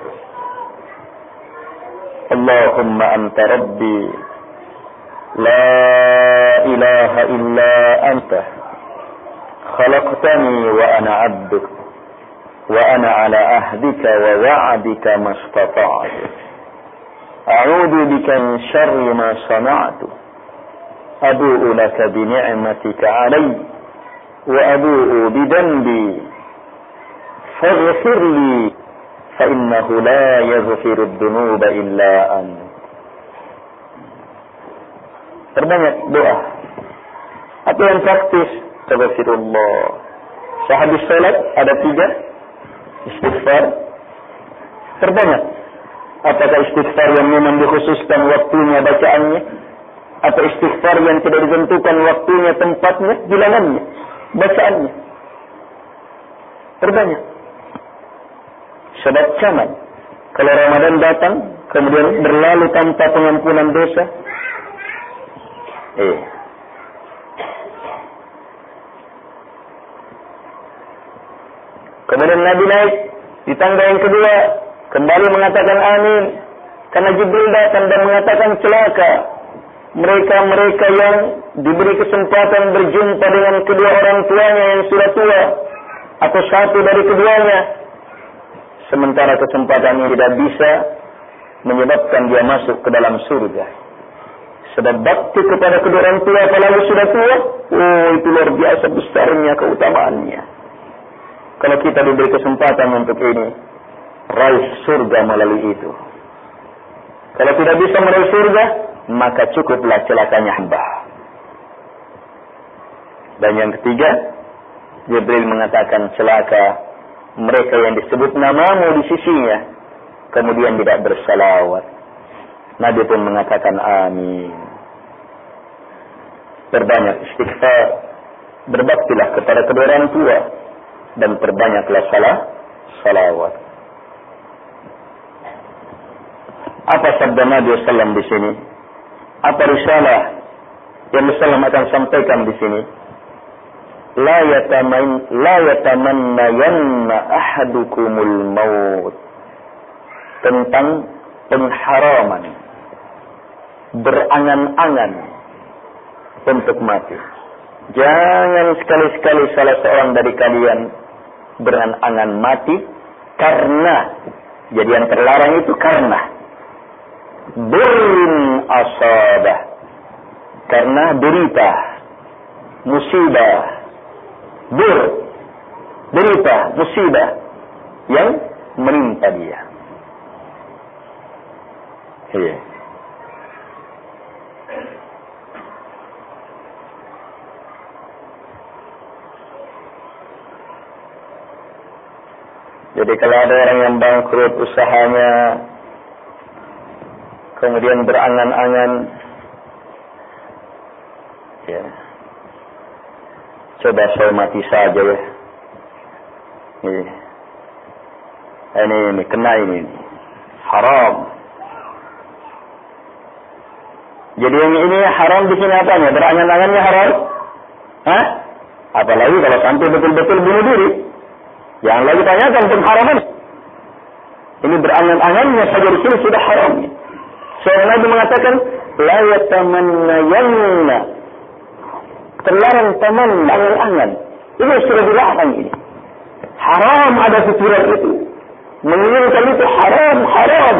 Allahumma anta rabbi, la ilaha illa anta, khalaqtani wa ana abduk, wa ana ala ahdika wa wa'adika mastata'tu. A'udhu bika min syarri ma sana'tu. Abu'u laka bi ni'matika alayya wa abu'u bi dhanbi. Faghfir li fa innahu la yaghfiru ad-dhunuba illa anta. Terbanyak doa. Apa yang praktis? Astaghfirullah. Sehabis salat ada 3 istighfar. Terbanyak. Apakah istighfar yang memang dikhususkan waktunya bacaannya, atau istighfar yang tidak ditentukan waktunya, tempatnya, bilangannya, bacaannya? Terbanyak. Sebab zaman kalau Ramadan datang kemudian berlalu tanpa pengampunan dosa, kemudian Nabi naik di tangga yang kedua, kembali mengatakan amin, karena Jibril datang dan mengatakan celaka mereka yang diberi kesempatan berjumpa dengan kedua orang tuanya yang sudah tua, atau satu dari keduanya, sementara kesempatan ini tidak bisa menyebabkan dia masuk ke dalam surga. Sebab bakti kepada kedua orang tua apalagi sudah tua, itu luar biasa besarnya keutamaannya. Kalau kita diberi kesempatan untuk ini, raih surga melalui itu. Kalau tidak bisa meraih surga, maka cukuplah celakanya hamba. Dan yang ketiga, Jibril mengatakan celaka mereka yang disebut namamu di sisinya, kemudian tidak bersalawat. Nabi pun mengatakan amin. Berbanyak istighfar, berbaktilah kepada kedua orang tua, dan perbanyaklah salawat. Apa sabda Nabi SAW di sini? Apa risalah yang Rasulullah akan sampaikan di sini? la yatamannayanna ahadukumul maut. Tentang pengharaman, berangan-angan untuk mati. Jangan sekali-sekali salah seorang dari kalian berangan-angan mati karena, jadi yang terlarang itu karena burun asabah, karena derita, musibah, derita, musibah yang menimpa dia. Iya. Jadi kalau ada orang yang bangkrut usahanya, kemudian berangan-angan, ya, coba saya mati saja ya. Ini kena ini, haram. Jadi yang ini haram di sini apanya? Berangan-angannya haram? Hah? Apalagi kalau sampai betul-betul bunuh diri. Jangan lagi tanyakan pengharaman. Ini berangan-angannya saja di sini sudah haram. Seorang Nabi mengatakan, la yatamannayanna. Terlarang taman, angan-angan. Ini sudah dilarang ini. Haram ada fikiran itu. Menginginkan itu haram.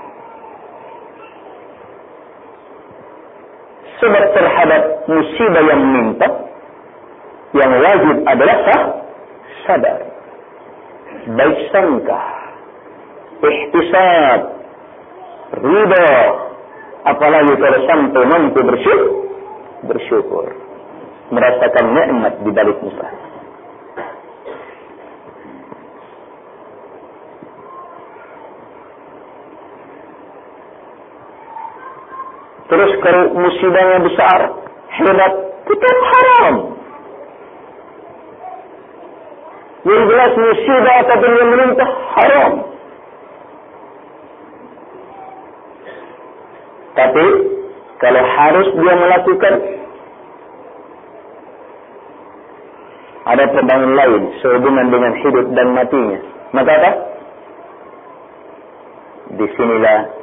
Sebab terhadap musibah yang menimpa, yang wajib adalah sabar, baik sangka, ihtisab, ridha, apalagi kalau sampai mampu bersyukur, merasakan nikmat di balik musibah. Terus kalau musibahnya besar, hebat, tetap haram. Yang jelas musibah apapun yang menimpa haram. Tapi kalau harus dia melakukan, ada perbangun lain sehubungan dengan hidup dan matinya, maka apa? Disinilah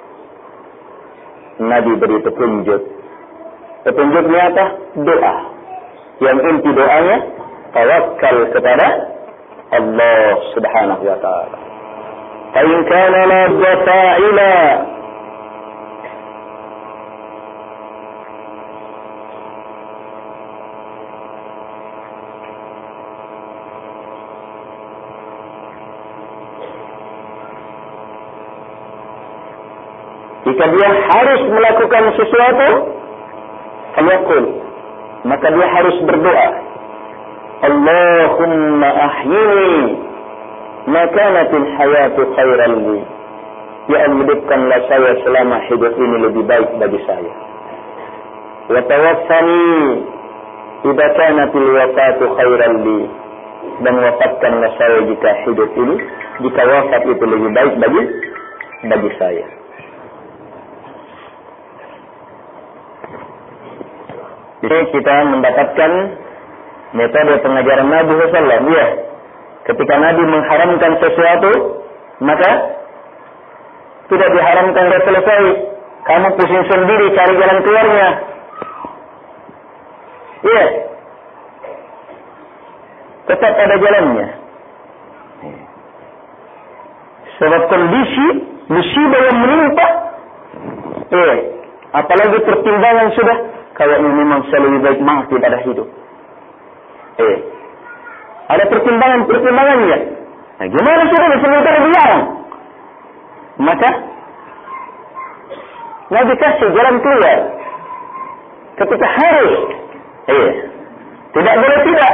Nabi beri petunjuk. Petunjuknya apa? Doa. Yang inti doanya tawakal kepada Allah Subhanahu wa taala. Fa in kana la fa'ila, jika dia harus melakukan sesuatu, maka dia harus berdoa. Allahumma ahyini makanatil hayatu khairan li. Ya Allah, hidupkanlah saya selama hidup ini lebih baik bagi saya. Wa tawaffani idza kanatil wafatu khairan li. Dan wafatkanlah saya jika hidup ini, jika wafat itu lebih baik bagi saya. Jadi kita mendapatkan metode pengajaran Nabi SAW. Ya, ketika Nabi mengharamkan sesuatu, maka tidak diharamkan dan selesai. Kamu pusing sendiri cari jalan keluarnya. Iya, tetap ada jalannya. Sebab kondisi musibah yang menimpa, apalagi pertimbangan sudah, kayaknya memang lebih baik mati pada hidup. Ada pertimbangannya. Nah, gimana sudah sementara dilarang? Maka Nabi kasih jalan keluar. Ketika harus, tidak boleh tidak.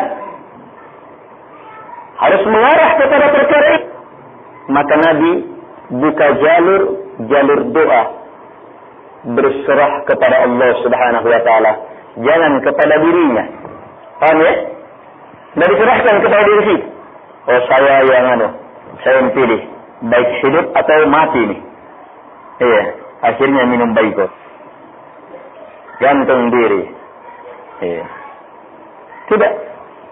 Harus mengarah kepada perkara itu. Maka Nabi buka jalur doa. Berserah kepada Allah Subhanahu wa taala, jangan kepada dirinya. Paham ya? Tidak diserahkan kepada diri sendiri. Oh, saya yang pilih baik hidup atau mati nih. Akhirnya minum baikot. Gantung diri. Tidak.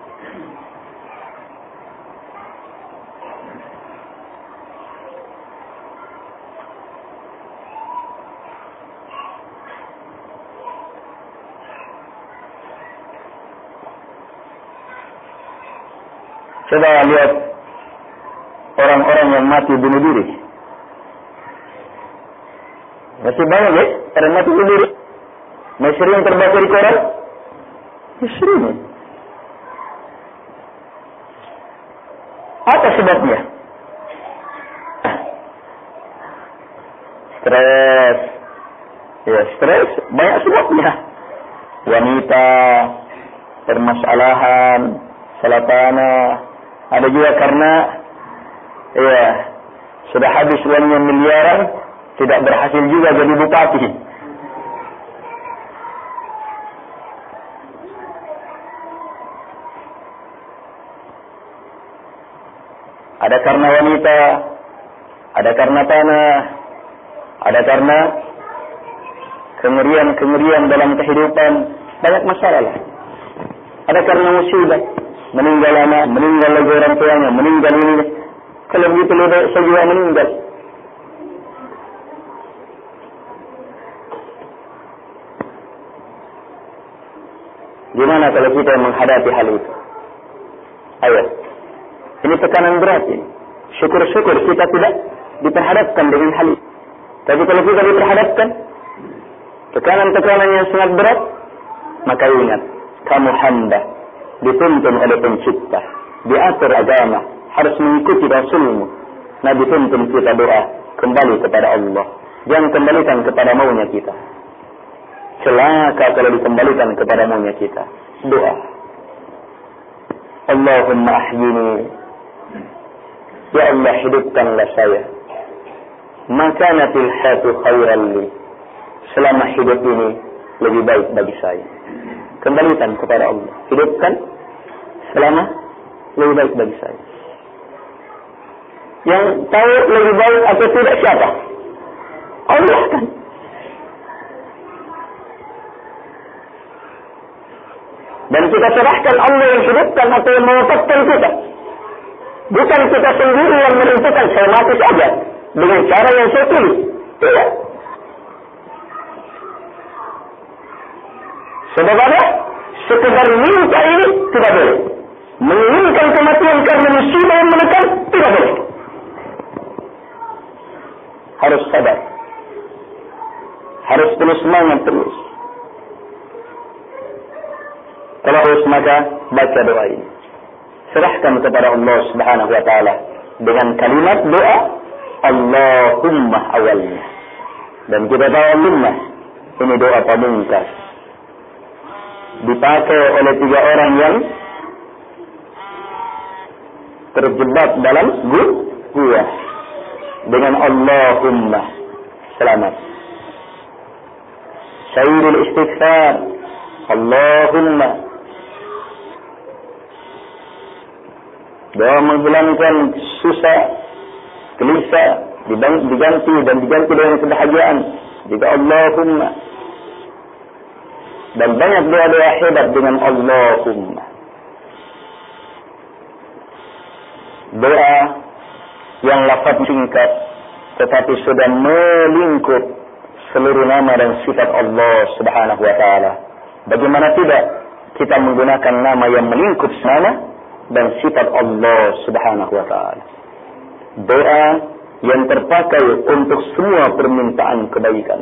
Coba lihat orang-orang yang mati bunuh diri. Masih banyak ya, orang mati bunuh diri. Masih sering terbaca di koran. Sering. Apa sebabnya? Stres. Ya, stres banyak sebabnya. Wanita, permasalahan, salah tanah. Ada juga karena ya sudah habis uangnya miliaran, tidak berhasil juga jadi bupati. Ada karena wanita, ada karena tanah, ada karena kengerian-kengerian dalam kehidupan, banyak masalah lah. Ada karena musibah, meninggal anak, meninggal lagi orang tuanya, meninggal ini. Kalau begitu saya juga meninggal. Gimana kalau kita menghadapi hal itu? Ayo. Ini tekanan berat ini. Syukur-syukur kita tidak diperhadapkan dengan hal itu. Tapi kalau kita diperhadapkan tekanan-tekanan yang sangat berat, maka ingat, kamu hamba, dituntun oleh pencipta, diatur agama, harus mengikuti Rasulmu. Nabi tuntun kita doa, kembali kepada Allah. Jangan kembalikan kepada maunya kita. Celaka kalau dikembalikan kepada maunya kita. Doa. Allahumma ahyini. Ya Allah, hidupkanlah saya. Makanatil hatu khairan li. Selama hidup ini lebih baik bagi saya. Kembalikan kepada Allah. Hidupkan selama lebih baik bagi saya. Yang tahu lebih baik atau tidak siapa? Allah kan. Dan kita serahkan Allah yang hidupkan atau yang mewafatkan kita. Bukan kita sendiri yang menentukan, saya mati saja dengan cara yang saya pilih. Tidak. Sebab apa? Sekedar minta ini tidak boleh. Menginginkan kematian karena musibah yang menekan tidak boleh. Harus sadar. Harus terus semangat terus. Kalau harus maka baca doa ini. Serahkan kepada Allah Subhanahu wa taala dengan kalimat doa Allahumma awalnya. Dan kita tahu Allahumma ini doa pamungkas. Dipakai oleh 3 orang yang terjebak dalam gua dengan Allahumma selamat. Sayyidul istighfar Allahumma. Doa menghilangkan susah, gelisah, diganti dengan kebahagiaan. Juga Allahumma. Dan banyak doa-doa hebat dengan Allahumma. Doa yang lafaz singkat, tetapi sudah melingkup seluruh nama dan sifat Allah Subhanahu wa taala. Bagaimana tidak kita menggunakan nama yang melingkup nama dan sifat Allah Subhanahu wa taala. Doa yang terpakai untuk semua permintaan kebaikan.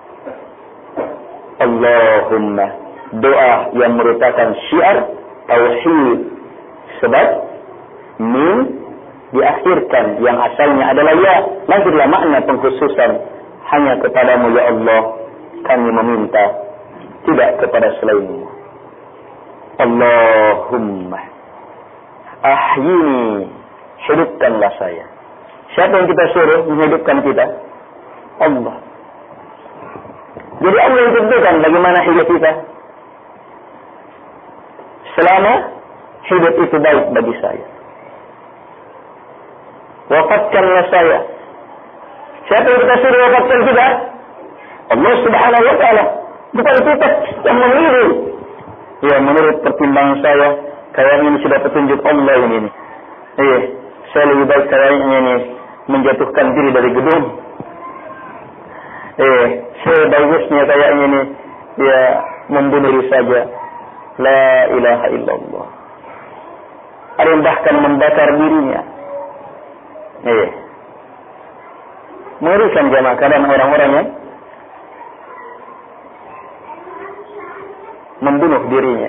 Allahumma, doa yang merupakan syiar tauhid. Sebab min diakhirkan yang asalnya adalah ya. Lahirlah makna pengkhususan hanya kepadamu ya Allah kami meminta, tidak kepada selainmu. Allahumma ahyini, hidupkanlah saya. Siapa yang kita suruh menghidupkan kita? Allah. Jadi Allah yang tentukan bagaimana hidup kita. Selama hidup itu baik bagi saya. Wafatkanlah saya. Siapa yang kita suruh wafatkan kita? Allah Subhanahu wa taala. Bukan kita yang memilih. Ya, menurut pertimbangan saya, kayaknya ini sudah petunjuk Allah ini. Saya lebih baik kayaknya ini menjatuhkan diri dari gedung. Saya bagusnya kayaknya ini ya membunuh diri saja. La ilaha illallah. Ada yang bahkan membakar dirinya. Mengerikan jamaah keadaan orang-orang yang membunuh dirinya.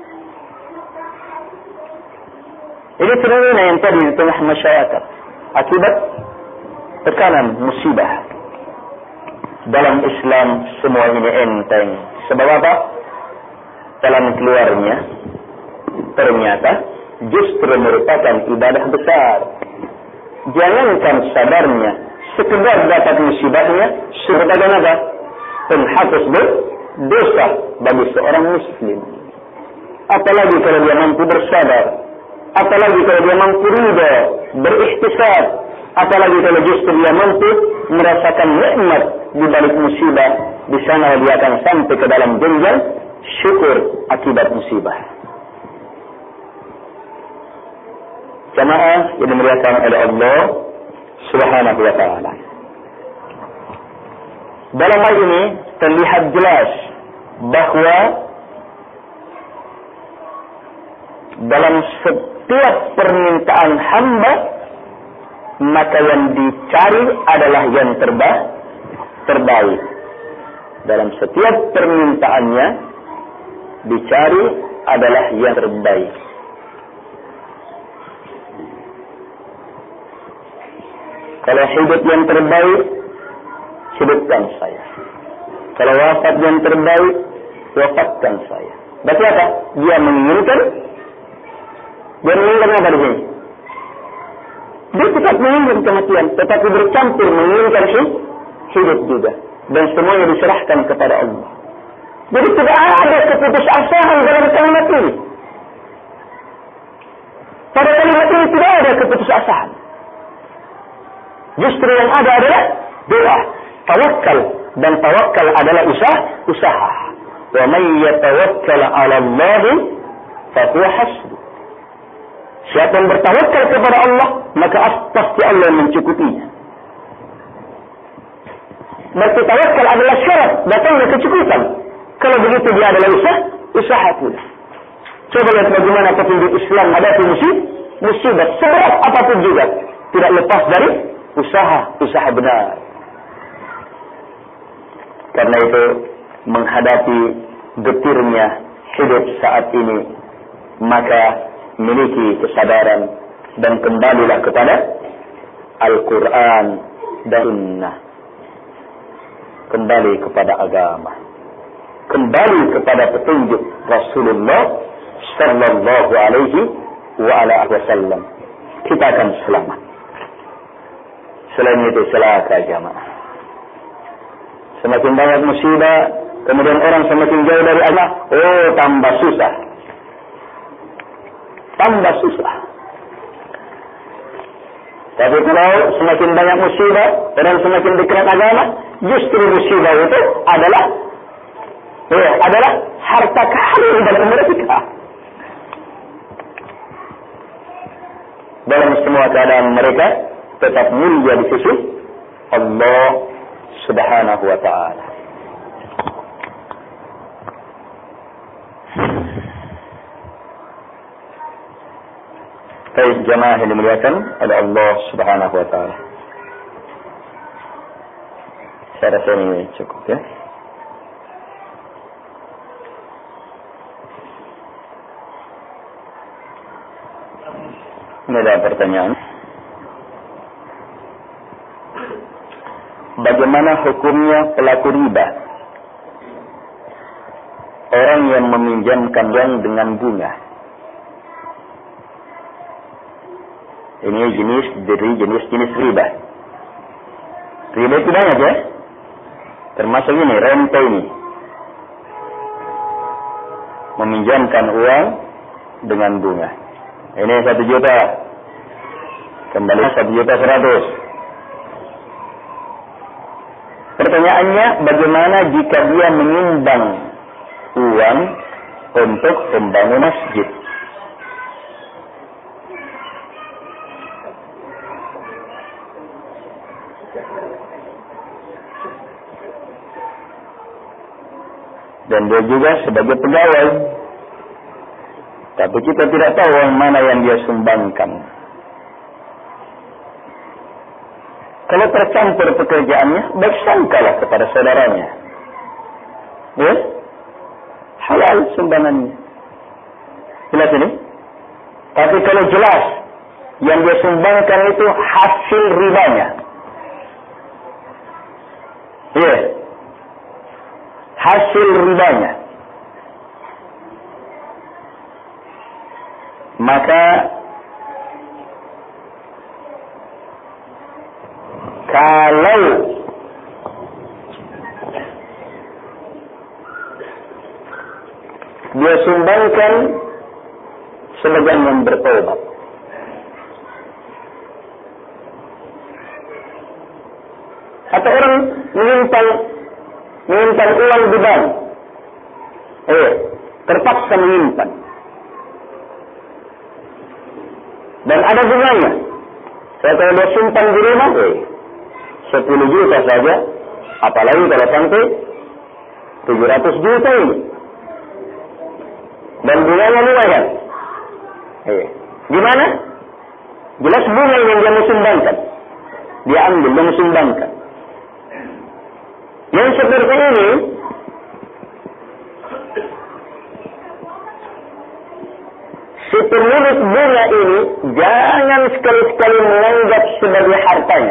Ini fenomena yang tadi di tengah masyarakat akibat tekanan musibah. Dalam Islam semua ini enteng. Sebab apa? Jalan keluarnya ternyata justru merupakan ibadah besar. Jangankan sabarnya, sekedar dapat musibahnya sebagai apa? Penghapus dosa bagi seorang muslim. Apalagi kalau dia mampu bersabar, apalagi kalau dia mampu ridha, berikhtisab, apalagi kalau justru dia mampu merasakan nikmat di balik musibah, di sana dia akan sampai ke dalam jenjang syukur akibat musibah. Jamaah yang dimuliakan oleh Allah Subhanahu wa taala. Dalam hal ini terlihat jelas bahwa dalam setiap permintaan hamba maka yang dicari adalah yang terbaik. Dalam setiap permintaannya dicari adalah yang terbaik. Kalau hidup yang terbaik, hidupkan saya. Kalau wafat yang terbaik, wafatkan saya. Berarti apa? Dia menginginkan apa di sini? Dia tetap menginginkan kematian, tetapi bercampur menginginkan hidup juga. Dan semuanya diserahkan kepada Allah. Jadi tidak ada keputusasaan dalam kalimat ini. Pada kalimat ini tidak ada keputusasaan. Justru yang ada adalah doa, tawakal, dan tawakal adalah usaha. Wa may yatawakkal 'ala Allah fa huwa hasbuh. Siapa yang bertawakal kepada Allah, maka pasti Allah mencukupinya. Berarti tawakal adalah syarat datangnya kecukupan. Kalau begitu dia adalah usaha pula. Coba lihat bagaimana petunjuk Islam hadapi musibah seberat apapun juga, tidak lepas dari usaha benar. Karena itu menghadapi getirnya hidup saat ini, maka miliki kesabaran dan kembalilah kepada Al-Quran dan Sunnah. Kembali kepada agama, kembali kepada petunjuk Rasulullah Sallallahu Alaihi Wasallam. Kita akan selamat. Selain itu celaka jamaah. Semakin banyak musibah, kemudian orang semakin jauh dari Allah, tambah susah. Tambah susah. Tapi kalau semakin banyak musibah, orang semakin dekat agama, justru musibah itu adalah harta karun dalam mereka. Dalam semua keadaan mereka tetap mulia di sisi Allah Subhanahu wa taala. Baik jamaah yang dimuliakan oleh Allah Subhanahu wa taala. Saya rasa ini cukup ya. Ini ada pertanyaan. Bagaimana hukumnya pelaku riba? Orang yang meminjamkan uang dengan bunga. Ini jenis riba. Riba itu banyak ya. Termasuk ini, rente ini. Meminjamkan uang dengan bunga. Ini 1 juta. Kembali 1.100.000. Pertanyaannya, bagaimana jika dia menyumbang uang untuk pembangunan masjid? Dan dia juga sebagai pegawai. Tapi kita tidak tahu yang mana yang dia sumbangkan. Kalau tercampur pekerjaannya, baik sangkalah kepada saudaranya. Ya? Halal sumbangannya. Jelas ini? Tapi kalau jelas, yang dia sumbangkan itu hasil ribanya. Ya. Hasil ribanya. Maka kalau dia sumbangkan sebagian yang bertobat, atau orang menyimpan uang di bank, terpaksa menyimpan, dan ada bunganya. Saya kalau dia simpan di rumah, 10 juta saja, apalagi kalau sampai 700 juta ini, dan bunganya lumayan. Gimana? Jelas bunga yang dia musumbangkan, dia ambil, dia musumbangkan. Yang seperti ini, si pemilik bunga ini jangan sekali-sekali menganggap sebagai hartanya.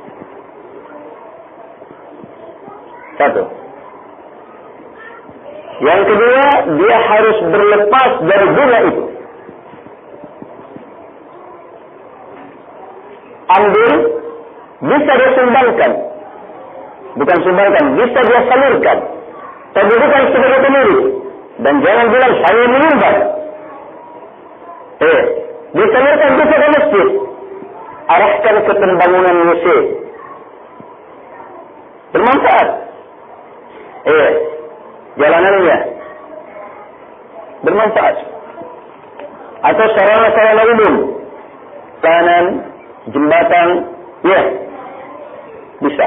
Satu. Yang kedua, dia harus berlepas dari bunga itu. Ambil, bisa dia sumbangkan. Bukan sumbangkan, bisa dia salurkan. Tapi bukan sebagai pemilik. Dan jangan bilang, saya menyumbang. Disalurkan bisa ke masjid. Arahkan ke pembangunan masjid. Bermanfaat. Jalanannya bermanfaat. Atau sarana-sarana umum, kanan, jembatan, ya, bisa.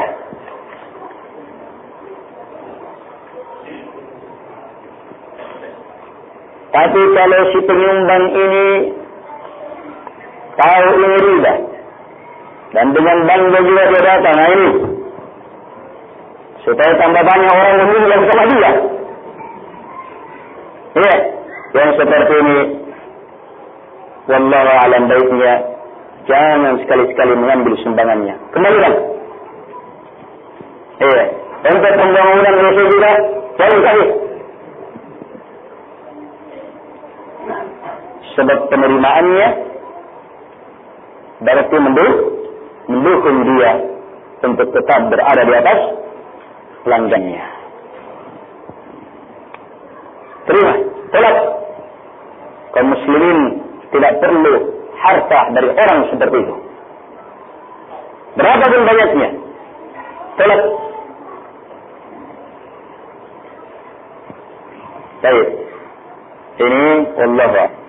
Tapi kalau si penyumbang ini tahu ini riba, dan dengan bangga juga dia datang, nah ini supaya tambah banyak orang menyumbang sama dia. Ya, yang seperti ini, wallahu a'lam baiknya, jangan sekali-sekali mengambil sumbangannya. Kembalikan. Untuk pembangunan Indonesia juga, jangan kasih. Sebab penerimaannya berarti mendukung dia untuk tetap berada di atas pelanggannya. Terima, tolak. Kaum muslimin tidak perlu harta dari orang seperti itu. Berapapun banyaknya, tolak. Baik. Ini wallahu a'lam.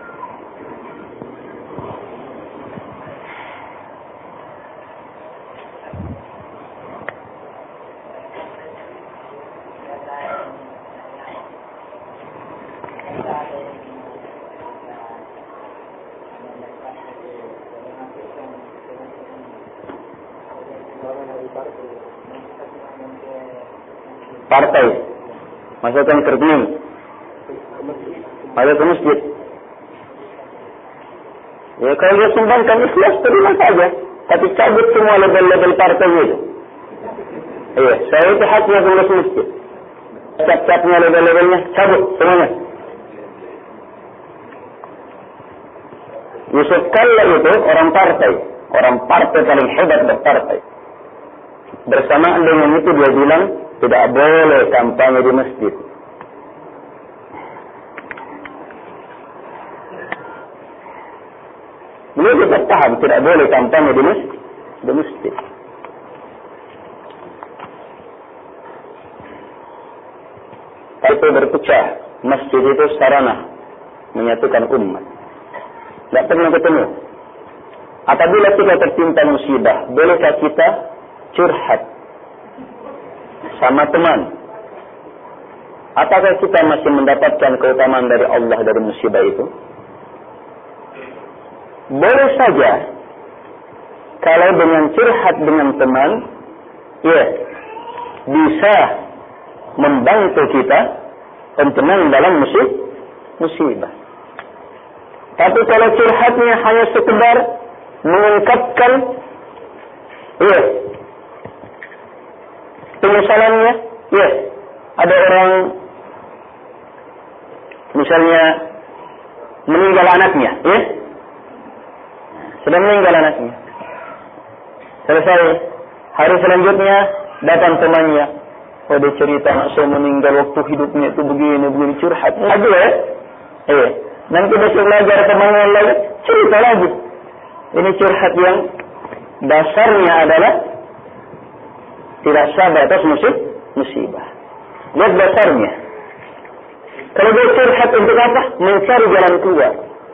Partai masukkan ke rekening, masuk ke masjid. Ya kalau dia sumbangkan ikhlas, terima saja, tapi cabut semua label-label partai itu. Saya itu haknya pengurus masjid. Cap-capnya, label-labelnya cabut semuanya. Yusuf Kalla itu orang partai paling hebat berpartai. Bersamaan dengan itu dia bilang tidak boleh kampanye di masjid. Beliau juga paham tidak boleh kampanye di masjid. Tapi berpecah, masjid itu sarana menyatukan umat. Tidak pernah ketemu. Apabila kita tertimpa musibah, bolehkah kita curhat sama teman? apakah kita masih mendapatkan keutamaan dari Allah dari musibah itu? Boleh saja kalau dengan curhat dengan teman, ya, bisa membantu kita untuk menang dalam musibah. Tapi kalau curhatnya hanya sekedar mengungkapkan, ya, penyesalannya, ya, ada orang misalnya meninggal anaknya, ya, sudah meninggal anaknya. Selesai, hari selanjutnya datang temannya, oh dia cerita anak saya meninggal waktu hidupnya itu begini curhat. Lagi ya, nanti besok lagi ada temannya lagi cerita lagi. Ini curhat yang dasarnya adalah tidak sabar atas musibah. Lihat dasarnya. Kalau dia curhat untuk apa? Mencari jalan keluar.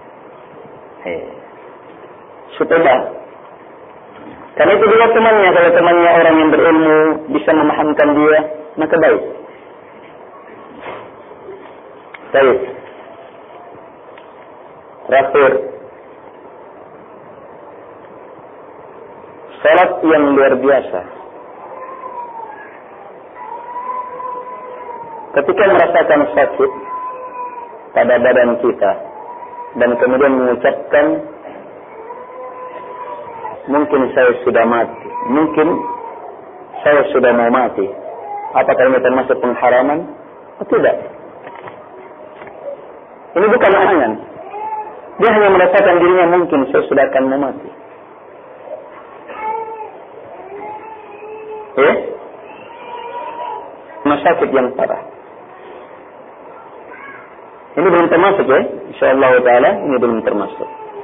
Supaya karena itu juga temannya, kalau temannya orang yang berilmu bisa memahamkan dia, maka baik. Baik. Terakhir, salat yang luar biasa. Ketika merasakan sakit pada badan kita dan kemudian mengucapkan, mungkin saya sudah mati, mungkin saya sudah mau mati, apakah ini termasuk pengharaman? Tidak. Ini bukan angan. Dia hanya merasakan dirinya mungkin saya sudah akan mau mati. Sakit yang parah. Ini belum termasuk, ya. Insyaallah taala ini belum termasuk.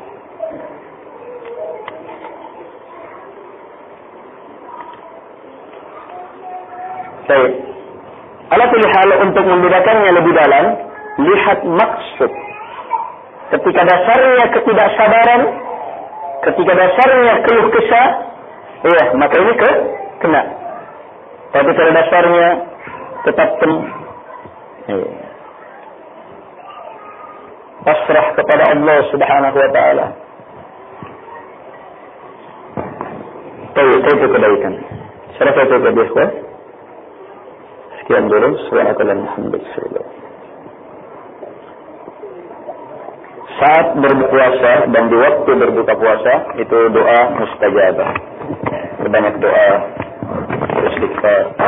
Baik. Ala kulli hal, untuk membedakannya lebih dalam, lihat maksud. Ketika dasarnya ketidaksabaran, ketika dasarnya keluh kesah, ya, maka ini kena. Tapi kalau dasarnya tetap pasrah kepada Allah Subhanahu wa taala. Itu kebaikan. Syaraf itu kebaikan. Sekian dulu. Subhanallah. Saat berpuasa dan di waktu berbuka puasa itu doa mustajabah. Berbanyak doa, beristighfar.